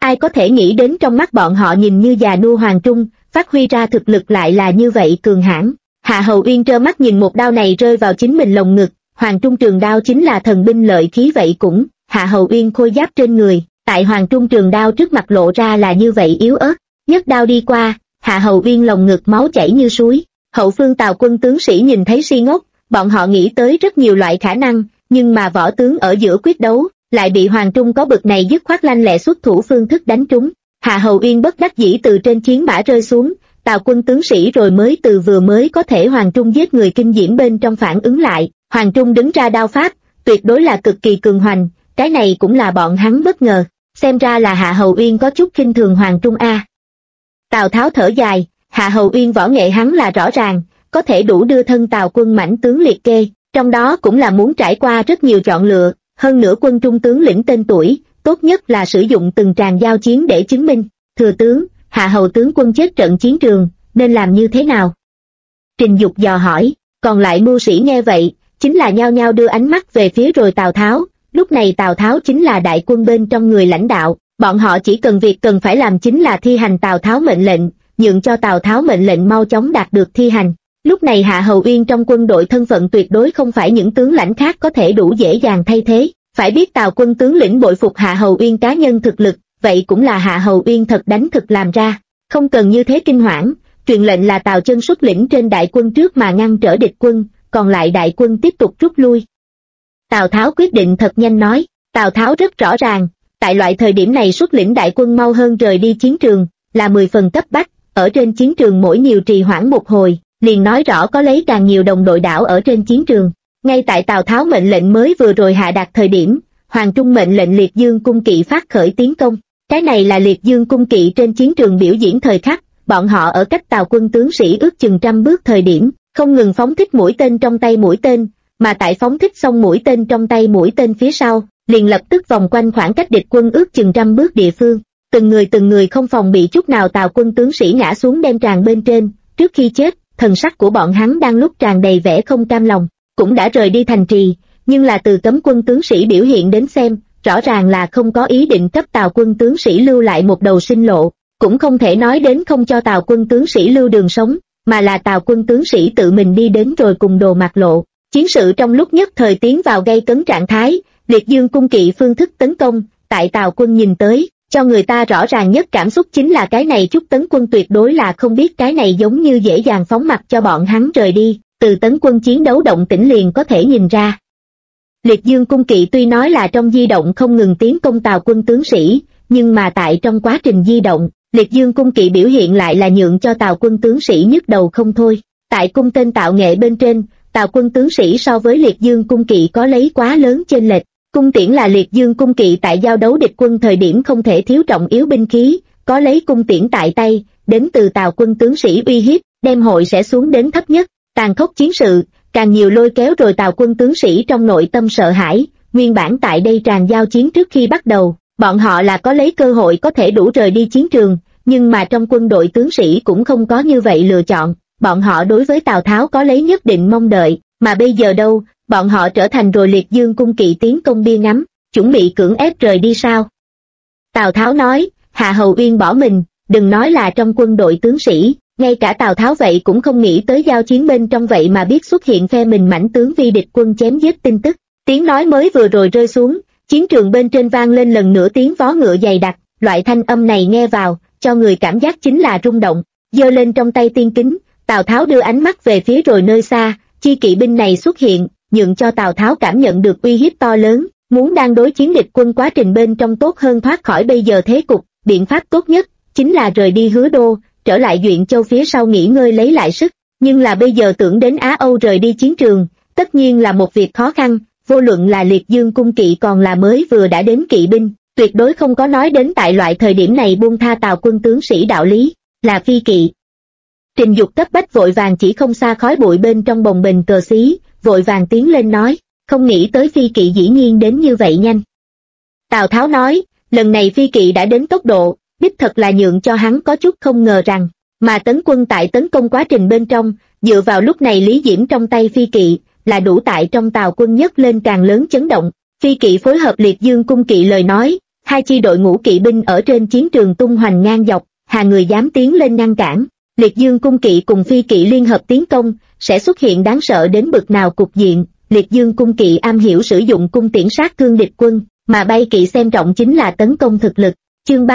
Ai có thể nghĩ đến trong mắt bọn họ nhìn như già nua Hoàng Trung, phát huy ra thực lực lại là như vậy cường hãn. Hạ Hầu Uyên trơ mắt nhìn một đao này rơi vào chính mình lồng ngực, Hoàng Trung trường đao chính là thần binh lợi khí vậy cũng, Hạ Hầu Uyên khôi giáp trên người, tại Hoàng Trung trường đao trước mặt lộ ra là như vậy yếu ớt, nhấc đao đi qua, Hạ Hầu Uyên lồng ngực máu chảy như suối. Hậu phương Tào quân tướng sĩ nhìn thấy si ngốc, bọn họ nghĩ tới rất nhiều loại khả năng, nhưng mà võ tướng ở giữa quyết đấu, lại bị Hoàng Trung có bực này dứt khoát lanh lẹ xuất thủ phương thức đánh trúng. Hạ Hầu Uyên bất đắc dĩ từ trên chiến mã rơi xuống, Tào quân tướng sĩ rồi mới từ vừa mới có thể Hoàng Trung giết người kinh diễm bên trong phản ứng lại, Hoàng Trung đứng ra đao pháp, tuyệt đối là cực kỳ cường hoành, cái này cũng là bọn hắn bất ngờ, xem ra là Hạ Hầu Uyên có chút khinh thường Hoàng Trung a. Tào Tháo thở dài, Hạ Hầu Uyên võ nghệ hắn là rõ ràng, có thể đủ đưa thân Tào quân mãnh tướng liệt kê, trong đó cũng là muốn trải qua rất nhiều chọn lựa, hơn nữa quân trung tướng lĩnh tên tuổi, tốt nhất là sử dụng từng tràng giao chiến để chứng minh. Thừa tướng, Hạ Hầu tướng quân chết trận chiến trường, nên làm như thế nào? Trình Dục dò hỏi, còn lại mưu sĩ nghe vậy, chính là nhao nhao đưa ánh mắt về phía rồi Tào Tháo, lúc này Tào Tháo chính là đại quân bên trong người lãnh đạo, bọn họ chỉ cần việc cần phải làm chính là thi hành Tào Tháo mệnh lệnh, nhượng cho Tào Tháo mệnh lệnh mau chóng đạt được thi hành. Lúc này Hạ Hầu Uyên trong quân đội thân phận tuyệt đối không phải những tướng lãnh khác có thể đủ dễ dàng thay thế, phải biết Tào quân tướng lĩnh bội phục Hạ Hầu Uyên cá nhân thực lực, vậy cũng là Hạ Hầu Uyên thật đánh thực làm ra, không cần như thế kinh hoảng, truyền lệnh là Tào Chân xuất lĩnh trên đại quân trước mà ngăn trở địch quân, còn lại đại quân tiếp tục rút lui. Tào Tháo quyết định thật nhanh nói, Tào Tháo rất rõ ràng, tại loại thời điểm này xuất lĩnh đại quân mau hơn rời đi chiến trường, là 10 phần cấp bách, ở trên chiến trường mỗi nhiều trì hoãn một hồi, liền nói rõ có lấy càng nhiều đồng đội đảo ở trên chiến trường. Ngay tại Tào Tháo mệnh lệnh mới vừa rồi hạ đạt thời điểm, Hoàng Trung mệnh lệnh Liệt Dương cung kỵ phát khởi tiến công. Cái này là Liệt Dương cung kỵ trên chiến trường biểu diễn thời khắc, bọn họ ở cách Tào quân tướng sĩ ước chừng 100 bước thời điểm, không ngừng phóng thích mũi tên trong tay mũi tên, mà tại phóng thích xong mũi tên trong tay mũi tên phía sau, liền lập tức vòng quanh khoảng cách địch quân ước chừng 100 bước địa phương. Từng người không phòng bị chút nào Tào quân tướng sĩ ngã xuống đem tràn bên trên, trước khi chết, thần sắc của bọn hắn đang lúc tràn đầy vẻ không cam lòng, cũng đã rời đi thành trì, nhưng là từ cấm quân tướng sĩ biểu hiện đến xem, rõ ràng là không có ý định cấp Tào quân tướng sĩ lưu lại một đầu sinh lộ, cũng không thể nói đến không cho Tào quân tướng sĩ lưu đường sống, mà là Tào quân tướng sĩ tự mình đi đến rồi cùng đồ mặt lộ. Chiến sự trong lúc nhất thời tiến vào gây cấn trạng thái, Liệt Dương cung kỵ phương thức tấn công, tại Tào quân nhìn tới, cho người ta rõ ràng nhất cảm xúc chính là cái này chút tấn quân tuyệt đối là không biết cái này giống như dễ dàng phóng mặc cho bọn hắn rời đi, từ tấn quân chiến đấu động tĩnh liền có thể nhìn ra. Liệt Dương cung kỵ tuy nói là trong di động không ngừng tiến công Tào quân tướng sĩ, nhưng mà tại trong quá trình di động, Liệt Dương cung kỵ biểu hiện lại là nhượng cho Tào quân tướng sĩ nhức đầu không thôi. Tại cung tên tạo nghệ bên trên, Tào quân tướng sĩ so với Liệt Dương cung kỵ có lấy quá lớn chênh lệch. Cung tiễn là Liệt Dương cung kỵ tại giao đấu địch quân thời điểm không thể thiếu trọng yếu binh khí, có lấy cung tiễn tại tay, đến từ Tào quân tướng sĩ uy hiếp, đem hội sẽ xuống đến thấp nhất. Tàn khốc chiến sự, càng nhiều lôi kéo rồi Tào quân tướng sĩ trong nội tâm sợ hãi, nguyên bản tại đây tràn giao chiến trước khi bắt đầu, bọn họ là có lấy cơ hội có thể đủ rời đi chiến trường, nhưng mà trong quân đội tướng sĩ cũng không có như vậy lựa chọn, bọn họ đối với Tào Tháo có lấy nhất định mong đợi, mà bây giờ đâu, bọn họ trở thành rồi Liệt Dương cung kỵ tiến công bia ngắm, chuẩn bị cưỡng ép rời đi sao? Tào Tháo nói, Hạ Hầu Uyên bỏ mình, đừng nói là trong quân đội tướng sĩ, ngay cả Tào Tháo vậy cũng không nghĩ tới giao chiến bên trong vậy mà biết xuất hiện phe mình mãnh tướng vi địch quân chém giết tin tức. Tiếng nói mới vừa rồi rơi xuống, chiến trường bên trên vang lên lần nữa tiếng vó ngựa dày đặc, loại thanh âm này nghe vào, cho người cảm giác chính là rung động, giơ lên trong tay tiên kính, Tào Tháo đưa ánh mắt về phía rồi nơi xa, chi kỵ binh này xuất hiện, nhượng cho Tào Tháo cảm nhận được uy hiếp to lớn, muốn đang đối chiến địch quân quá trình bên trong tốt hơn thoát khỏi bây giờ thế cục, biện pháp tốt nhất, chính là rời đi Hứa Đô, trở lại Duyện Châu phía sau nghỉ ngơi lấy lại sức, nhưng là bây giờ tưởng đến Á Âu rời đi chiến trường, tất nhiên là một việc khó khăn, vô luận là Liệt Dương cung kỵ còn là mới vừa đã đến kỵ binh, tuyệt đối không có nói đến tại loại thời điểm này buông tha Tào quân tướng sĩ đạo lý, là phi kỵ. Trình Dục cấp bách vội vàng chỉ không xa khói bụi bên trong bồng bềnh cờ xí, vội vàng tiến lên nói, không nghĩ tới phi kỵ dĩ nhiên đến như vậy nhanh. Tào Tháo nói, lần này phi kỵ đã đến tốc độ, đích thật là nhượng cho hắn có chút không ngờ rằng, mà tấn quân tại tấn công quá trình bên trong, dựa vào lúc này Lý Diễm trong tay phi kỵ, là đủ tại trong Tào quân nhất lên càng lớn chấn động. Phi kỵ phối hợp Liệt Dương cung kỵ lời nói, Hai chi đội ngũ kỵ binh ở trên chiến trường tung hoành ngang dọc, hà người dám tiến lên ngăn cản. Liệt Dương cung kỵ cùng phi kỵ liên hợp tiến công, sẽ xuất hiện đáng sợ đến bực nào cục diện. Liệt Dương cung kỵ am hiểu sử dụng cung tiễn sát thương địch quân, mà bay kỵ xem trọng chính là tấn công thực lực. Chương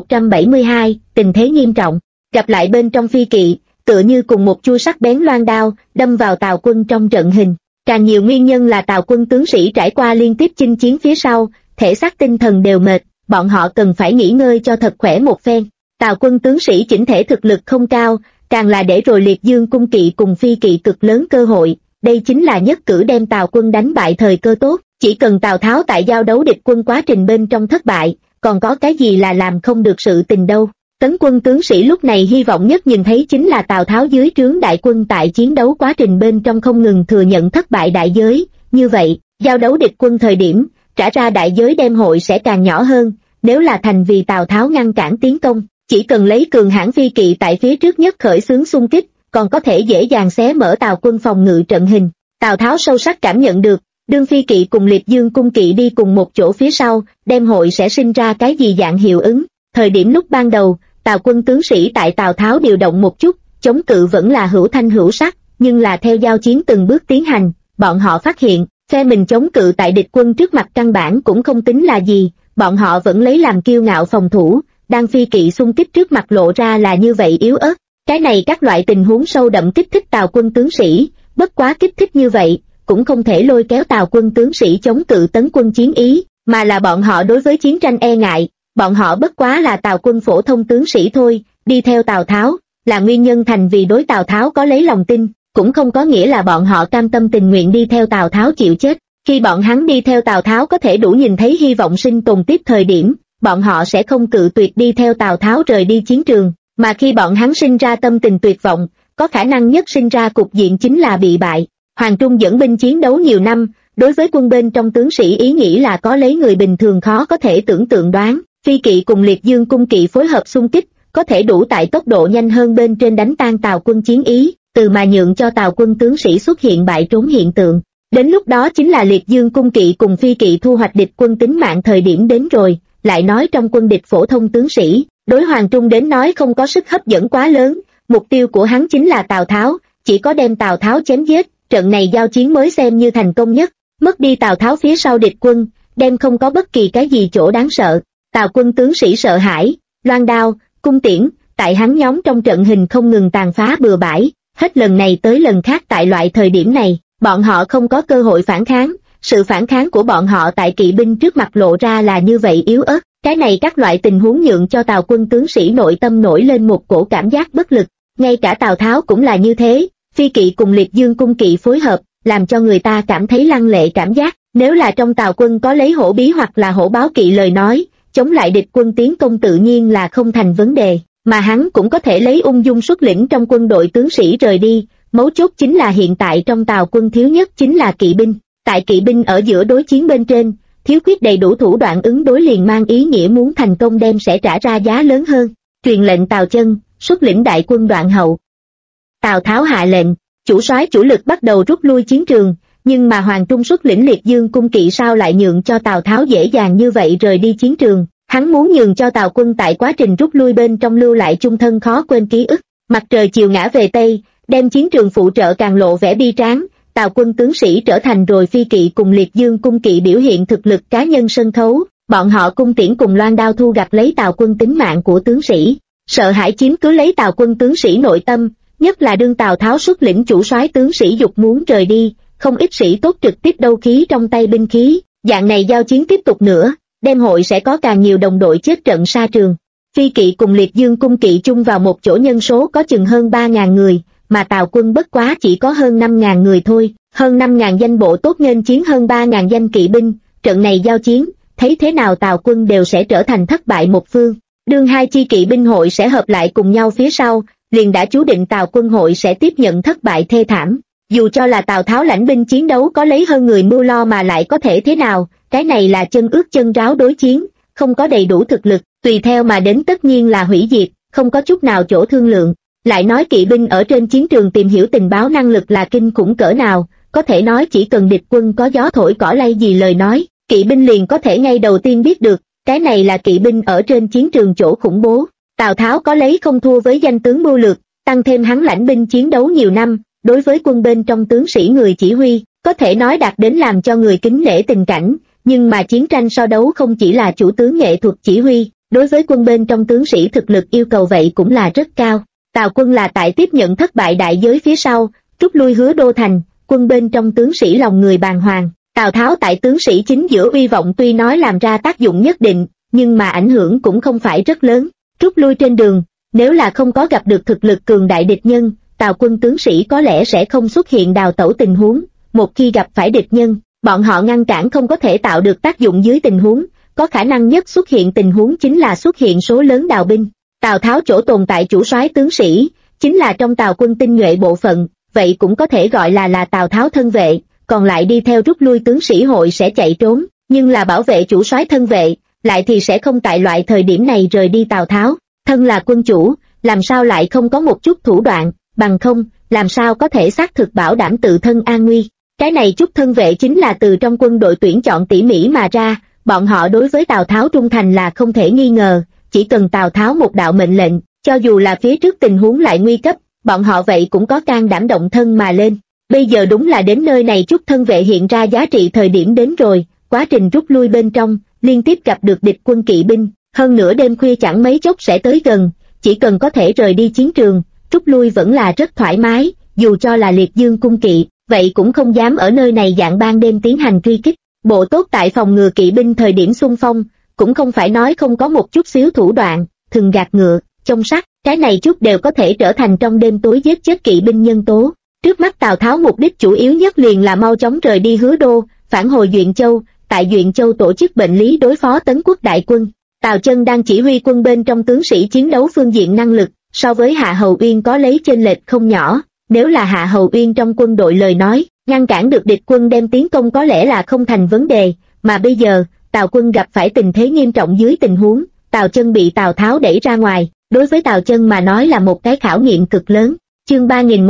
3172, tình thế nghiêm trọng. Gặp lại bên trong phi kỵ, tựa như cùng một chuôi sắc bén loan đao, đâm vào Tào quân trong trận hình. Càng nhiều nguyên nhân là Tào quân tướng sĩ trải qua liên tiếp chinh chiến phía sau, thể xác tinh thần đều mệt, bọn họ cần phải nghỉ ngơi cho thật khỏe một phen. Tào quân tướng sĩ chỉnh thể thực lực không cao, càng là để rồi Liệt Dương cung kỵ cùng phi kỵ cực lớn cơ hội. Đây chính là nhất cử đem Tào quân đánh bại thời cơ tốt. Chỉ cần Tào Tháo tại giao đấu địch quân quá trình bên trong thất bại, còn có cái gì là làm không được sự tình đâu. Tấn quân tướng sĩ lúc này hy vọng nhất nhìn thấy chính là Tào Tháo dưới trướng đại quân tại chiến đấu quá trình bên trong không ngừng thừa nhận thất bại đại giới. Như vậy, giao đấu địch quân thời điểm, trả ra đại giới đem hội sẽ càng nhỏ hơn. Nếu là thành vì Tào Tháo ngăn cản tiến công, chỉ cần lấy cường hãn phi kỵ tại phía trước nhất khởi xướng xung kích, còn có thể dễ dàng xé mở Tào quân phòng ngự trận hình. Tào Tháo sâu sắc cảm nhận được, đương phi kỵ cùng Liệt Dương cung kỵ đi cùng một chỗ phía sau, đem hội sẽ sinh ra cái gì dạng hiệu ứng. Thời điểm lúc ban đầu, Tào quân tướng sĩ tại Tào Tháo điều động một chút, chống cự vẫn là hữu thanh hữu sắc, nhưng là theo giao chiến từng bước tiến hành, bọn họ phát hiện, phe mình chống cự tại địch quân trước mặt căn bản cũng không tính là gì, bọn họ vẫn lấy làm kiêu ngạo phòng thủ, đang phi kỵ xung kích trước mặt lộ ra là như vậy yếu ớt. Cái này các loại tình huống sâu đậm kích thích Tào quân tướng sĩ, bất quá kích thích như vậy, cũng không thể lôi kéo Tào quân tướng sĩ chống cự tấn quân chiến ý, mà là bọn họ đối với chiến tranh e ngại, bọn họ bất quá là Tào quân phổ thông tướng sĩ thôi, đi theo Tào Tháo, là nguyên nhân thành vì đối Tào Tháo có lấy lòng tin, cũng không có nghĩa là bọn họ cam tâm tình nguyện đi theo Tào Tháo chịu chết. Khi bọn hắn đi theo Tào Tháo có thể đủ nhìn thấy hy vọng sinh tồn tiếp thời điểm, bọn họ sẽ không cự tuyệt đi theo Tào Tháo rời đi chiến trường, mà khi bọn hắn sinh ra tâm tình tuyệt vọng, có khả năng nhất sinh ra cục diện chính là bị bại. Hoàng Trung dẫn binh chiến đấu nhiều năm, đối với quân bên trong tướng sĩ ý nghĩ là có lấy người bình thường khó có thể tưởng tượng đoán. Phi kỵ cùng Liệt Dương cung kỵ phối hợp xung kích, có thể đủ tại tốc độ nhanh hơn bên trên đánh tan Tào quân chiến ý, từ mà nhượng cho Tào quân tướng sĩ xuất hiện bại trốn hiện tượng. Đến lúc đó chính là Liệt Dương cung kỵ cùng phi kỵ thu hoạch địch quân tính mạng thời điểm đến rồi. Lại nói trong quân địch phổ thông tướng sĩ, đối Hoàng Trung đến nói không có sức hấp dẫn quá lớn, mục tiêu của hắn chính là Tào Tháo, chỉ có đem Tào Tháo chém giết, trận này giao chiến mới xem như thành công nhất. Mất đi Tào Tháo phía sau địch quân, đem không có bất kỳ cái gì chỗ đáng sợ. Tào quân tướng sĩ sợ hãi, loan đao, cung tiễn, tại hắn nhóm trong trận hình không ngừng tàn phá bừa bãi, hết lần này tới lần khác tại loại thời điểm này, bọn họ không có cơ hội phản kháng, sự phản kháng của bọn họ tại kỵ binh trước mặt lộ ra là như vậy yếu ớt. Cái này các loại tình huống nhượng cho Tào quân tướng sĩ nội tâm nổi lên một cổ cảm giác bất lực, ngay cả Tào Tháo cũng là như thế, phi kỵ cùng Liệt Dương cung kỵ phối hợp, làm cho người ta cảm thấy lăng lệ cảm giác. Nếu là trong Tào quân có lấy hổ bí hoặc là hổ báo kỵ lời nói, chống lại địch quân tiến công tự nhiên là không thành vấn đề, mà hắn cũng có thể lấy ung dung xuất lĩnh trong quân đội tướng sĩ rời đi. Mấu chốt chính là hiện tại trong Tào quân thiếu nhất chính là kỵ binh, tại kỵ binh ở giữa đối chiến bên trên, thiếu khuyết đầy đủ thủ đoạn ứng đối liền mang ý nghĩa muốn thành công đem sẽ trả ra giá lớn hơn. Truyền lệnh Tào Chân, xuất lĩnh đại quân đoạn hậu. Tào Tháo hạ lệnh, chủ soái chủ lực bắt đầu rút lui chiến trường, nhưng mà Hoàng Trung xuất lĩnh Liệt Dương cung kỵ sao lại nhượng cho Tào Tháo dễ dàng như vậy rời đi chiến trường. Hắn muốn nhường cho Tào quân tại quá trình rút lui bên trong lưu lại chung thân khó quên ký ức. Mặt trời chiều ngã về Tây, đem chiến trường phụ trợ càng lộ vẻ bi tráng, Tào quân tướng sĩ trở thành rồi phi kỵ cùng Liệt Dương cung kỵ biểu hiện thực lực cá nhân sân khấu, bọn họ cung tiễn cùng loan đao thu gặt lấy Tào quân tính mạng của tướng sĩ, sợ hãi chiếm cứ lấy Tào quân tướng sĩ nội tâm, nhất là đương Tào Tháo xuất lĩnh chủ soái tướng sĩ dục muốn rời đi, không ít sĩ tốt trực tiếp đấu khí trong tay binh khí, dạng này giao chiến tiếp tục nữa, đêm hội sẽ có càng nhiều đồng đội chết trận sa trường. Phi kỵ cùng Liệt Dương cung kỵ chung vào một chỗ nhân số có chừng hơn 3.000 người, mà Tào quân bất quá chỉ có hơn 5.000 người thôi, hơn 5.000 danh bộ tốt nghênh chiến hơn 3.000 danh kỵ binh, trận này giao chiến, thấy thế nào Tào quân đều sẽ trở thành thất bại một phương. Đương hai chi kỵ binh hội sẽ hợp lại cùng nhau phía sau, liền đã chú định Tào quân hội sẽ tiếp nhận thất bại thê thảm. Dù cho là Tào Tháo lãnh binh chiến đấu có lấy hơn người mưu lo mà lại có thể thế nào, cái này là chân ướt chân ráo đối chiến, không có đầy đủ thực lực, tùy theo mà đến tất nhiên là hủy diệt, không có chút nào chỗ thương lượng. Lại nói kỵ binh ở trên chiến trường tìm hiểu tình báo năng lực là kinh khủng cỡ nào, có thể nói chỉ cần địch quân có gió thổi cỏ lay gì lời nói, kỵ binh liền có thể ngay đầu tiên biết được, cái này là kỵ binh ở trên chiến trường chỗ khủng bố. Tào Tháo có lấy không thua với danh tướng mưu lược, tăng thêm hắn lãnh binh chiến đấu nhiều năm, đối với quân bên trong tướng sĩ người chỉ huy, có thể nói đạt đến làm cho người kính nể tình cảnh, nhưng mà chiến tranh so đấu không chỉ là chủ tướng nghệ thuật chỉ huy, đối với quân bên trong tướng sĩ thực lực yêu cầu vậy cũng là rất cao. Tào quân là tại tiếp nhận thất bại đại giới phía sau, rút lui Hứa Đô thành, quân bên trong tướng sĩ lòng người bàng hoàng. Tào Tháo tại tướng sĩ chính giữa uy vọng tuy nói làm ra tác dụng nhất định, nhưng mà ảnh hưởng cũng không phải rất lớn. Rút lui trên đường, nếu là không có gặp được thực lực cường đại địch nhân, Tào quân tướng sĩ có lẽ sẽ không xuất hiện đào tẩu tình huống. Một khi gặp phải địch nhân, bọn họ ngăn cản không có thể tạo được tác dụng dưới tình huống, có khả năng nhất xuất hiện tình huống chính là xuất hiện số lớn đào binh. Tào Tháo chỗ tồn tại chủ soái tướng sĩ, chính là trong Tào quân tinh nhuệ bộ phận, vậy cũng có thể gọi là Tào Tháo thân vệ, còn lại đi theo rút lui tướng sĩ hội sẽ chạy trốn, nhưng là bảo vệ chủ soái thân vệ, lại thì sẽ không tại loại thời điểm này rời đi Tào Tháo. Thân là quân chủ, làm sao lại không có một chút thủ đoạn, bằng không, làm sao có thể xác thực bảo đảm tự thân an nguy. Cái này chút thân vệ chính là từ trong quân đội tuyển chọn tỉ mỉ mà ra, bọn họ đối với Tào Tháo trung thành là không thể nghi ngờ, chỉ cần Tào Tháo một đạo mệnh lệnh, cho dù là phía trước tình huống lại nguy cấp, bọn họ vậy cũng có can đảm động thân mà lên. Bây giờ đúng là đến nơi này chút thân vệ hiện ra giá trị thời điểm đến rồi, quá trình rút lui bên trong, liên tiếp gặp được địch quân kỵ binh, hơn nữa đêm khuya chẳng mấy chốc sẽ tới gần, chỉ cần có thể rời đi chiến trường, rút lui vẫn là rất thoải mái, dù cho là liệt dương cung kỵ, vậy cũng không dám ở nơi này dạng ban đêm tiến hành truy kích. Bộ tốt tại phòng ngừa kỵ binh thời điểm xung phong, cũng không phải nói không có một chút xíu thủ đoạn, thừng gạt ngựa, trong sắt, cái này chút đều có thể trở thành trong đêm tối giết chết kỵ binh nhân tố. Trước mắt Tào Tháo mục đích chủ yếu nhất liền là mau chóng rời đi Hứa Đô, phản hồi Duyện Châu, tại Duyện Châu tổ chức bệnh lý đối phó Tấn Quốc đại quân. Tào Chân đang chỉ huy quân bên trong tướng sĩ chiến đấu phương diện năng lực, so với Hạ Hầu Uyên có lấy chênh lệch không nhỏ, nếu là Hạ Hầu Uyên trong quân đội lời nói, ngăn cản được địch quân đem tiến công có lẽ là không thành vấn đề, mà bây giờ, Tào quân gặp phải tình thế nghiêm trọng dưới tình huống, Tào Chân bị Tào Tháo đẩy ra ngoài, đối với Tào Chân mà nói là một cái khảo nghiệm cực lớn. Chương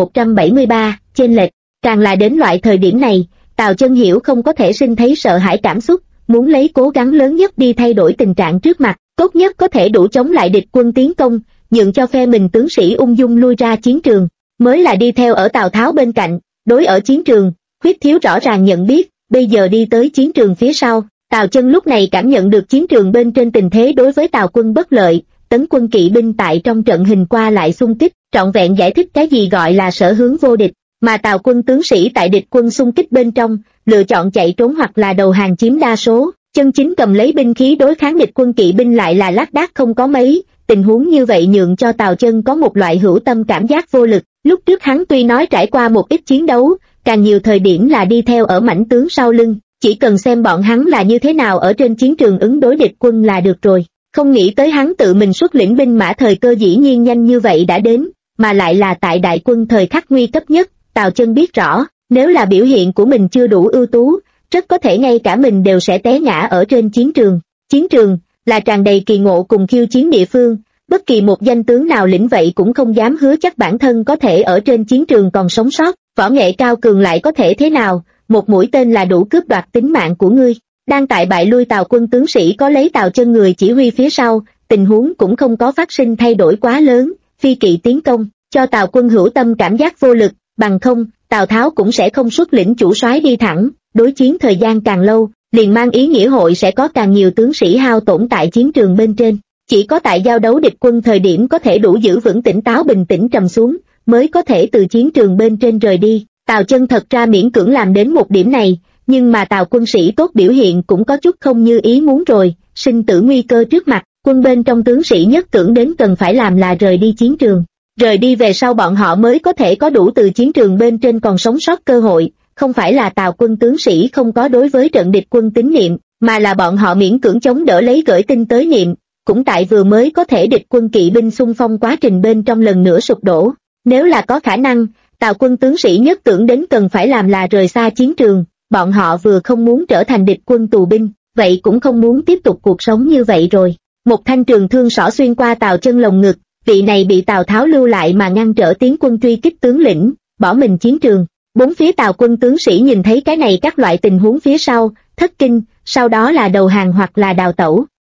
3173, chênh lệch, càng là đến loại thời điểm này, Tào Chân hiểu không có thể sinh thấy sợ hãi cảm xúc, muốn lấy cố gắng lớn nhất đi thay đổi tình trạng trước mặt, tốt nhất có thể đủ chống lại địch quân tiến công, nhượng cho phe mình tướng sĩ ung dung lui ra chiến trường, mới là đi theo ở Tào Tháo bên cạnh. Đối ở chiến trường, Khuyết Thiếu rõ ràng nhận biết, bây giờ đi tới chiến trường phía sau, Tào Chân lúc này cảm nhận được chiến trường bên trên tình thế đối với Tào quân bất lợi, Tấn quân kỵ binh tại trong trận hình qua lại xung kích, trọn vẹn giải thích cái gì gọi là sở hướng vô địch, mà Tào quân tướng sĩ tại địch quân xung kích bên trong, lựa chọn chạy trốn hoặc là đầu hàng chiếm đa số, chân chính cầm lấy binh khí đối kháng địch quân kỵ binh lại là lác đác không có mấy. Tình huống như vậy nhượng cho Tào Chân có một loại hữu tâm cảm giác vô lực. Lúc trước hắn tuy nói trải qua một ít chiến đấu, càng nhiều thời điểm là đi theo ở mãnh tướng sau lưng, chỉ cần xem bọn hắn là như thế nào ở trên chiến trường ứng đối địch quân là được rồi. Không nghĩ tới hắn tự mình xuất lĩnh binh mã thời cơ dĩ nhiên nhanh như vậy đã đến, mà lại là tại đại quân thời khắc nguy cấp nhất. Tào Chân biết rõ, nếu là biểu hiện của mình chưa đủ ưu tú, rất có thể ngay cả mình đều sẽ té ngã ở trên chiến trường. Chiến trường là tràn đầy kỳ ngộ cùng khiêu chiến địa phương, bất kỳ một danh tướng nào lĩnh vậy cũng không dám hứa chắc bản thân có thể ở trên chiến trường còn sống sót, võ nghệ cao cường lại có thể thế nào, một mũi tên là đủ cướp đoạt tính mạng của ngươi. Đang tại bại lui Tào quân tướng sĩ có lấy Tào Chân người chỉ huy phía sau, tình huống cũng không có phát sinh thay đổi quá lớn, phi kỵ tiến công, cho Tào quân hữu tâm cảm giác vô lực, bằng không, Tào Tháo cũng sẽ không xuất lĩnh chủ soái đi thẳng, đối chiến thời gian càng lâu, liền mang ý nghĩa hội sẽ có càng nhiều tướng sĩ hao tổn tại chiến trường bên trên. Chỉ có tại giao đấu địch quân thời điểm có thể đủ giữ vững tỉnh táo bình tĩnh trầm xuống, mới có thể từ chiến trường bên trên rời đi. Tào Chân thật ra miễn cưỡng làm đến một điểm này, nhưng mà Tào quân sĩ tốt biểu hiện cũng có chút không như ý muốn rồi, sinh tử nguy cơ trước mặt, quân bên trong tướng sĩ nhất tưởng đến cần phải làm là rời đi chiến trường. Rời đi về sau bọn họ mới có thể có đủ từ chiến trường bên trên còn sống sót cơ hội, không phải là Tào quân tướng sĩ không có đối với trận địch quân tín niệm, mà là bọn họ miễn cưỡng chống đỡ lấy gửi tin tới niệm, cũng tại vừa mới có thể địch quân kỵ binh xung phong quá trình bên trong lần nữa sụp đổ. Nếu là có khả năng, Tào quân tướng sĩ nhất tưởng đến cần phải làm là rời xa chiến trường, bọn họ vừa không muốn trở thành địch quân tù binh, vậy cũng không muốn tiếp tục cuộc sống như vậy rồi. Một thanh trường thương xỏ xuyên qua Tào Chân lồng ngực, vị này bị Tào Tháo lưu lại mà ngăn trở tiến quân truy kích tướng lĩnh, bỏ mình chiến trường. Bốn phía Tào quân tướng sĩ nhìn thấy cái này các loại tình huống phía sau, thất kinh, sau đó là đầu hàng hoặc là đào tẩu.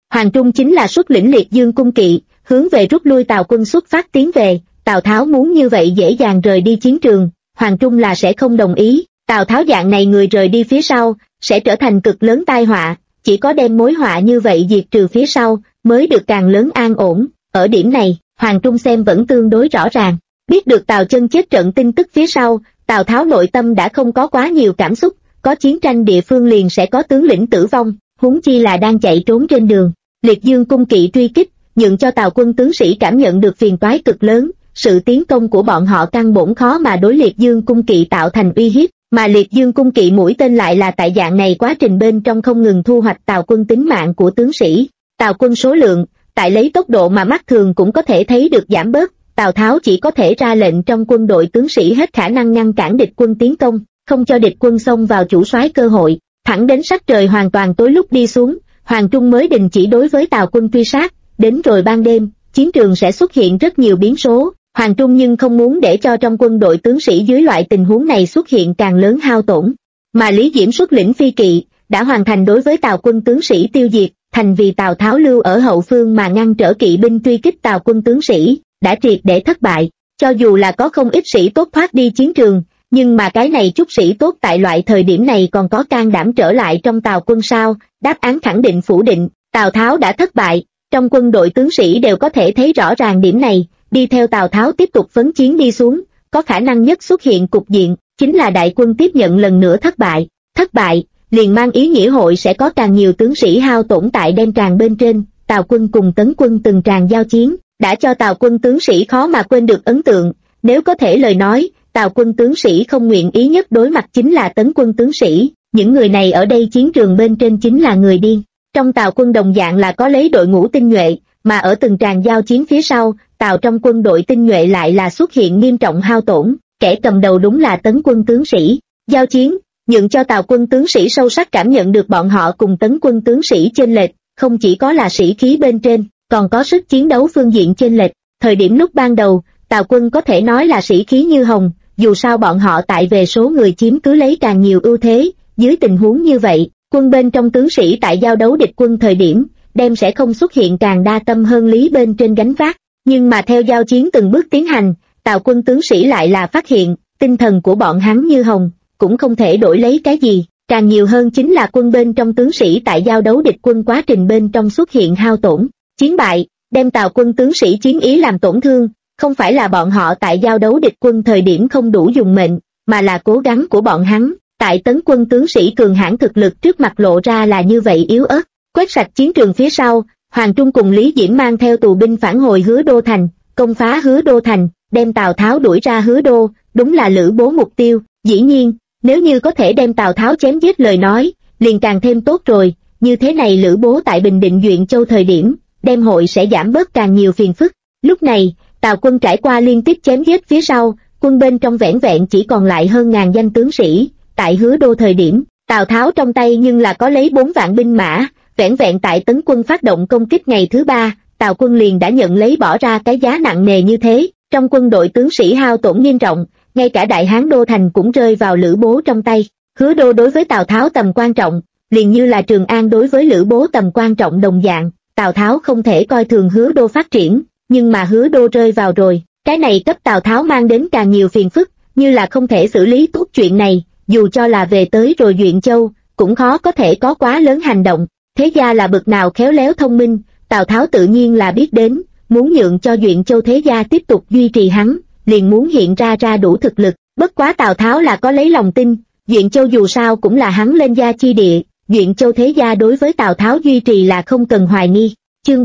Hoàng Trung chính là xuất lĩnh Liệt Dương cung kỵ, hướng về rút lui Tào quân xuất phát tiến về. Tào Tháo muốn như vậy dễ dàng rời đi chiến trường, Hoàng Trung là sẽ không đồng ý. Tào Tháo dạng này người rời đi phía sau, sẽ trở thành cực lớn tai họa, chỉ có đem mối họa như vậy diệt trừ phía sau, mới được càng lớn an ổn. Ở điểm này, Hoàng Trung xem vẫn tương đối rõ ràng. Biết được Tào Chân chết trận tin tức phía sau, Tào Tháo nội tâm đã không có quá nhiều cảm xúc, có chiến tranh địa phương liền sẽ có tướng lĩnh tử vong, huống chi là đang chạy trốn trên đường. Liệt Dương cung kỵ truy kích, nhượng cho Tào quân tướng sĩ cảm nhận được phiền toái cực lớn, sự tiến công của bọn họ căn bổn khó mà đối Liệt Dương cung kỵ tạo thành uy hiếp, mà Liệt Dương cung kỵ mũi tên lại là tại dạng này quá trình bên trong không ngừng thu hoạch Tào quân tính mạng của tướng sĩ. Tào quân số lượng, tại lấy tốc độ mà mắt thường cũng có thể thấy được giảm bớt, Tào Tháo chỉ có thể ra lệnh trong quân đội tướng sĩ hết khả năng ngăn cản địch quân tiến công, không cho địch quân xông vào chủ soái cơ hội, thẳng đến sắc trời hoàn toàn tối lúc đi xuống, Hoàng Trung mới đình chỉ đối với Tào quân truy sát. Đến rồi ban đêm, chiến trường sẽ xuất hiện rất nhiều biến số, Hoàng Trung nhưng không muốn để cho trong quân đội tướng sĩ dưới loại tình huống này xuất hiện càng lớn hao tổn. Mà Lý Diễm xuất lĩnh phi kỵ, đã hoàn thành đối với Tào quân tướng sĩ tiêu diệt, thành vì Tào Tháo lưu ở hậu phương mà ngăn trở kỵ binh truy kích Tào quân tướng sĩ, đã triệt để thất bại. Cho dù là có không ít sĩ tốt thoát đi chiến trường, nhưng mà cái này chút sĩ tốt tại loại thời điểm này còn có can đảm trở lại trong Tào quân sao? Đáp án khẳng định phủ định, Tào Tháo đã thất bại. Trong quân đội tướng sĩ đều có thể thấy rõ ràng điểm này, đi theo Tào Tháo tiếp tục phấn chiến đi xuống, có khả năng nhất xuất hiện cục diện, chính là đại quân tiếp nhận lần nữa thất bại. Thất bại, liền mang ý nghĩa hội sẽ có càng nhiều tướng sĩ hao tổn tại đêm tràng bên trên. Tào quân cùng Tấn quân từng tràng giao chiến, đã cho Tào quân tướng sĩ khó mà quên được ấn tượng, nếu có thể lời nói, Tào quân tướng sĩ không nguyện ý nhất đối mặt chính là Tấn quân tướng sĩ, những người này ở đây chiến trường bên trên chính là người điên. Trong Tào quân đồng dạng là có lấy đội ngũ tinh nhuệ, mà ở từng tràng giao chiến phía sau, Tào trong quân đội tinh nhuệ lại là xuất hiện nghiêm trọng hao tổn, kẻ cầm đầu đúng là Tấn quân tướng sĩ. Giao chiến, nhượng cho Tào quân tướng sĩ sâu sắc cảm nhận được bọn họ cùng Tấn quân tướng sĩ chênh lệch, không chỉ có là sĩ khí bên trên, còn có sức chiến đấu phương diện chênh lệch. Thời điểm lúc ban đầu, Tào quân có thể nói là sĩ khí như hồng, dù sao bọn họ tại về số người chiếm cứ lấy càng nhiều ưu thế, dưới tình huống như vậy, quân bên trong tướng sĩ tại giao đấu địch quân thời điểm, đem sẽ không xuất hiện càng đa tâm hơn lý bên trên gánh vác. Nhưng mà theo giao chiến từng bước tiến hành, Tào quân tướng sĩ lại là phát hiện, tinh thần của bọn hắn như hồng, cũng không thể đổi lấy cái gì, càng nhiều hơn chính là quân bên trong tướng sĩ tại giao đấu địch quân quá trình bên trong xuất hiện hao tổn, chiến bại, đem Tào quân tướng sĩ chiến ý làm tổn thương, không phải là bọn họ tại giao đấu địch quân thời điểm không đủ dùng mệnh, mà là cố gắng của bọn hắn, tại Tấn quân tướng sĩ cường hãn thực lực trước mặt lộ ra là như vậy yếu ớt. Quét sạch chiến trường phía sau, Hoàng Trung cùng Lý Diễm mang theo tù binh phản hồi Hứa Đô thành, công phá Hứa Đô thành, đem Tào Tháo đuổi ra Hứa Đô, đúng là Lữ Bố mục tiêu. Dĩ nhiên, nếu như có thể đem Tào Tháo chém giết lời nói, liền càng thêm tốt rồi, như thế này Lữ Bố tại Bình Định Duyện Châu thời điểm, đem hội sẽ giảm bớt càng nhiều phiền phức. Lúc này, Tào quân trải qua liên tiếp chém giết phía sau, quân bên trong vẻn vẹn chỉ còn lại hơn ngàn danh tướng sĩ, tại Hứa Đô thời điểm, Tào Tháo trong tay nhưng là có lấy 4 vạn binh mã, vẻn vẹn tại Tấn quân phát động công kích ngày thứ 3, Tào quân liền đã nhận lấy bỏ ra cái giá nặng nề như thế, trong quân đội tướng sĩ hao tổn nghiêm trọng, ngay cả Đại Hán Đô thành cũng rơi vào Lữ Bố trong tay. Hứa Đô đối với Tào Tháo tầm quan trọng, liền như là Trường An đối với Lữ Bố tầm quan trọng đồng dạng, Tào Tháo không thể coi thường Hứa Đô phát triển, nhưng mà Hứa Đô rơi vào rồi, cái này cấp Tào Tháo mang đến càng nhiều phiền phức, như là không thể xử lý tốt chuyện này, dù cho là về tới rồi Duyện Châu, cũng khó có thể có quá lớn hành động. Thế gia là bực nào khéo léo thông minh, Tào Tháo tự nhiên là biết đến, muốn nhượng cho Duyện Châu thế gia tiếp tục duy trì hắn, liền muốn hiện ra đủ thực lực, bất quá Tào Tháo là có lấy lòng tin, Duyện Châu dù sao cũng là hắn lên gia chi địa, Duyện Châu thế gia đối với Tào Tháo duy trì là không cần hoài nghi. Chương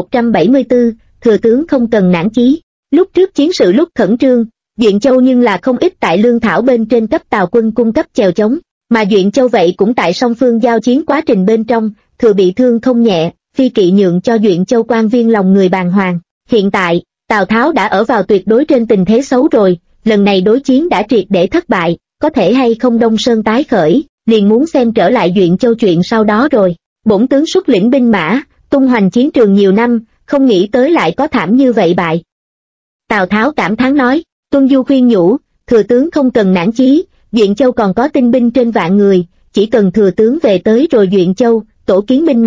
3174, thừa tướng không cần nản chí. Lúc trước chiến sự lúc khẩn trương, Duyện Châu nhưng là không ít tại lương thảo bên trên cấp Tào quân cung cấp chèo chống, mà Duyện Châu vậy cũng tại song phương giao chiến quá trình bên trong, thừa bị thương không nhẹ, phi kỵ nhượng cho Duyện Châu quan viên lòng người bàng hoàng. Hiện tại, Tào Tháo đã ở vào tuyệt đối trên tình thế xấu rồi, lần này đối chiến đã triệt để thất bại, có thể hay không Đông Sơn tái khởi, liền muốn xem trở lại Duyện Châu chuyện sau đó rồi. Bổn tướng xuất lĩnh binh mã, tung hoành chiến trường nhiều năm, không nghĩ tới lại có thảm như vậy bại. Tào Tháo cảm thán nói, Tuân Du khuyên nhủ, thừa tướng không cần nản chí, Duyện Châu còn có tinh binh trên vạn người, chỉ cần thừa tướng về tới rồi Duyện Châu, tổ kiến binh mã,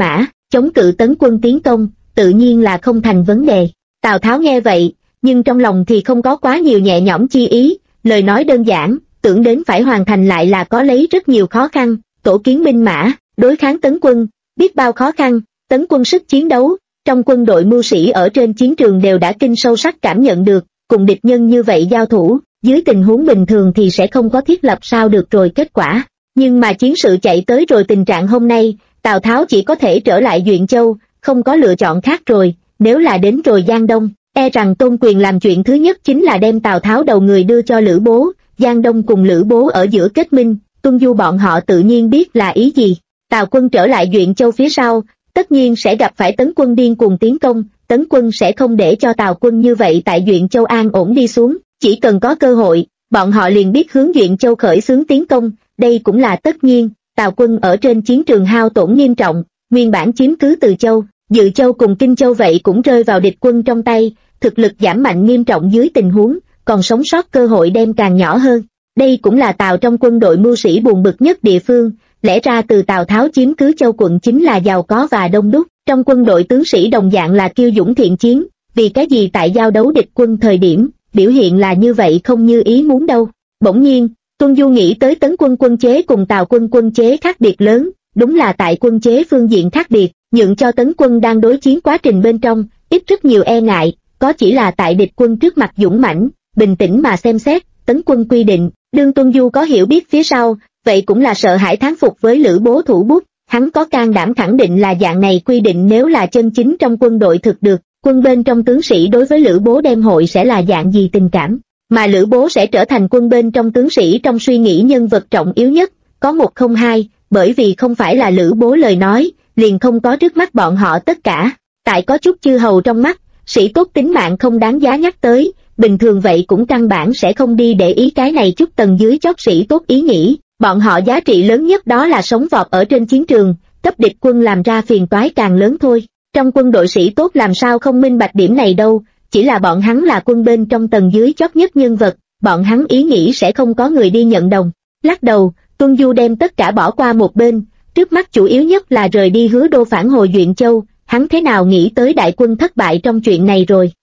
chống cự Tấn quân tiến công, tự nhiên là không thành vấn đề. Tào Tháo nghe vậy, nhưng trong lòng thì không có quá nhiều nhẹ nhõm chi ý, lời nói đơn giản, tưởng đến phải hoàn thành lại là có lấy rất nhiều khó khăn, tổ kiến binh mã, đối kháng Tấn quân, biết bao khó khăn, Tấn quân sức chiến đấu, trong quân đội mưu sĩ ở trên chiến trường đều đã kinh sâu sắc cảm nhận được, cùng địch nhân như vậy giao thủ, dưới tình huống bình thường thì sẽ không có thiết lập sao được rồi kết quả. Nhưng mà chiến sự chạy tới rồi tình trạng hôm nay, Tào Tháo chỉ có thể trở lại Duyện Châu, không có lựa chọn khác rồi, nếu là đến rồi Giang Đông, e rằng Tôn Quyền làm chuyện thứ nhất chính là đem Tào Tháo đầu người đưa cho Lữ Bố, Giang Đông cùng Lữ Bố ở giữa kết minh, Tuân Du bọn họ tự nhiên biết là ý gì. Tào quân trở lại Duyện Châu phía sau, tất nhiên sẽ gặp phải Tấn quân điên cuồng tiến công, Tấn quân sẽ không để cho Tào quân như vậy tại Duyện Châu an ổn đi xuống, chỉ cần có cơ hội, bọn họ liền biết hướng Duyện Châu khởi xướng tiến công, đây cũng là tất nhiên. Tào quân ở trên chiến trường hao tổn nghiêm trọng, nguyên bản chiếm cứ Từ Châu, Dự Châu cùng Kinh Châu vậy cũng rơi vào địch quân trong tay, thực lực giảm mạnh nghiêm trọng dưới tình huống, còn sống sót cơ hội đem càng nhỏ hơn. Đây cũng là Tào trong quân đội mưu sĩ buồn bực nhất địa phương, lẽ ra từ Tào Tháo chiếm cứ Châu quận chính là giàu có và đông đúc, trong quân đội tướng sĩ đồng dạng là kiêu dũng thiện chiến, vì cái gì tại giao đấu địch quân thời điểm, biểu hiện là như vậy không như ý muốn đâu. Bỗng nhiên, Tuân Du nghĩ tới Tấn quân quân chế cùng Tào quân quân chế khác biệt lớn, đúng là tại quân chế phương diện khác biệt, nhượng cho Tấn quân đang đối chiến quá trình bên trong, ít rất nhiều e ngại, có chỉ là tại địch quân trước mặt dũng mãnh, bình tĩnh mà xem xét, Tấn quân quy định, đương Tuân Du có hiểu biết phía sau, vậy cũng là sợ hãi thán phục với Lữ Bố thủ bút, hắn có can đảm khẳng định là dạng này quy định nếu là chân chính trong quân đội thực được, quân bên trong tướng sĩ đối với Lữ Bố đem hội sẽ là dạng gì tình cảm, mà Lữ Bố sẽ trở thành quân bên trong tướng sĩ trong suy nghĩ nhân vật trọng yếu nhất, có một không hai, bởi vì không phải là Lữ Bố lời nói, liền không có trước mắt bọn họ tất cả, tại có chút chư hầu trong mắt, sĩ tốt tính mạng không đáng giá nhắc tới, bình thường vậy cũng căn bản sẽ không đi để ý cái này chút tầng dưới chót sĩ tốt ý nghĩ, bọn họ giá trị lớn nhất đó là sống vọt ở trên chiến trường, cấp địch quân làm ra phiền toái càng lớn thôi. Trong quân đội sĩ tốt làm sao không minh bạch điểm này đâu, chỉ là bọn hắn là quân bên trong tầng dưới chót nhất nhân vật, bọn hắn ý nghĩ sẽ không có người đi nhận đồng. Lắc đầu, Tuân Du đem tất cả bỏ qua một bên, trước mắt chủ yếu nhất là rời đi Hứa Đô phản hồi Duyện Châu, hắn thế nào nghĩ tới đại quân thất bại trong chuyện này rồi.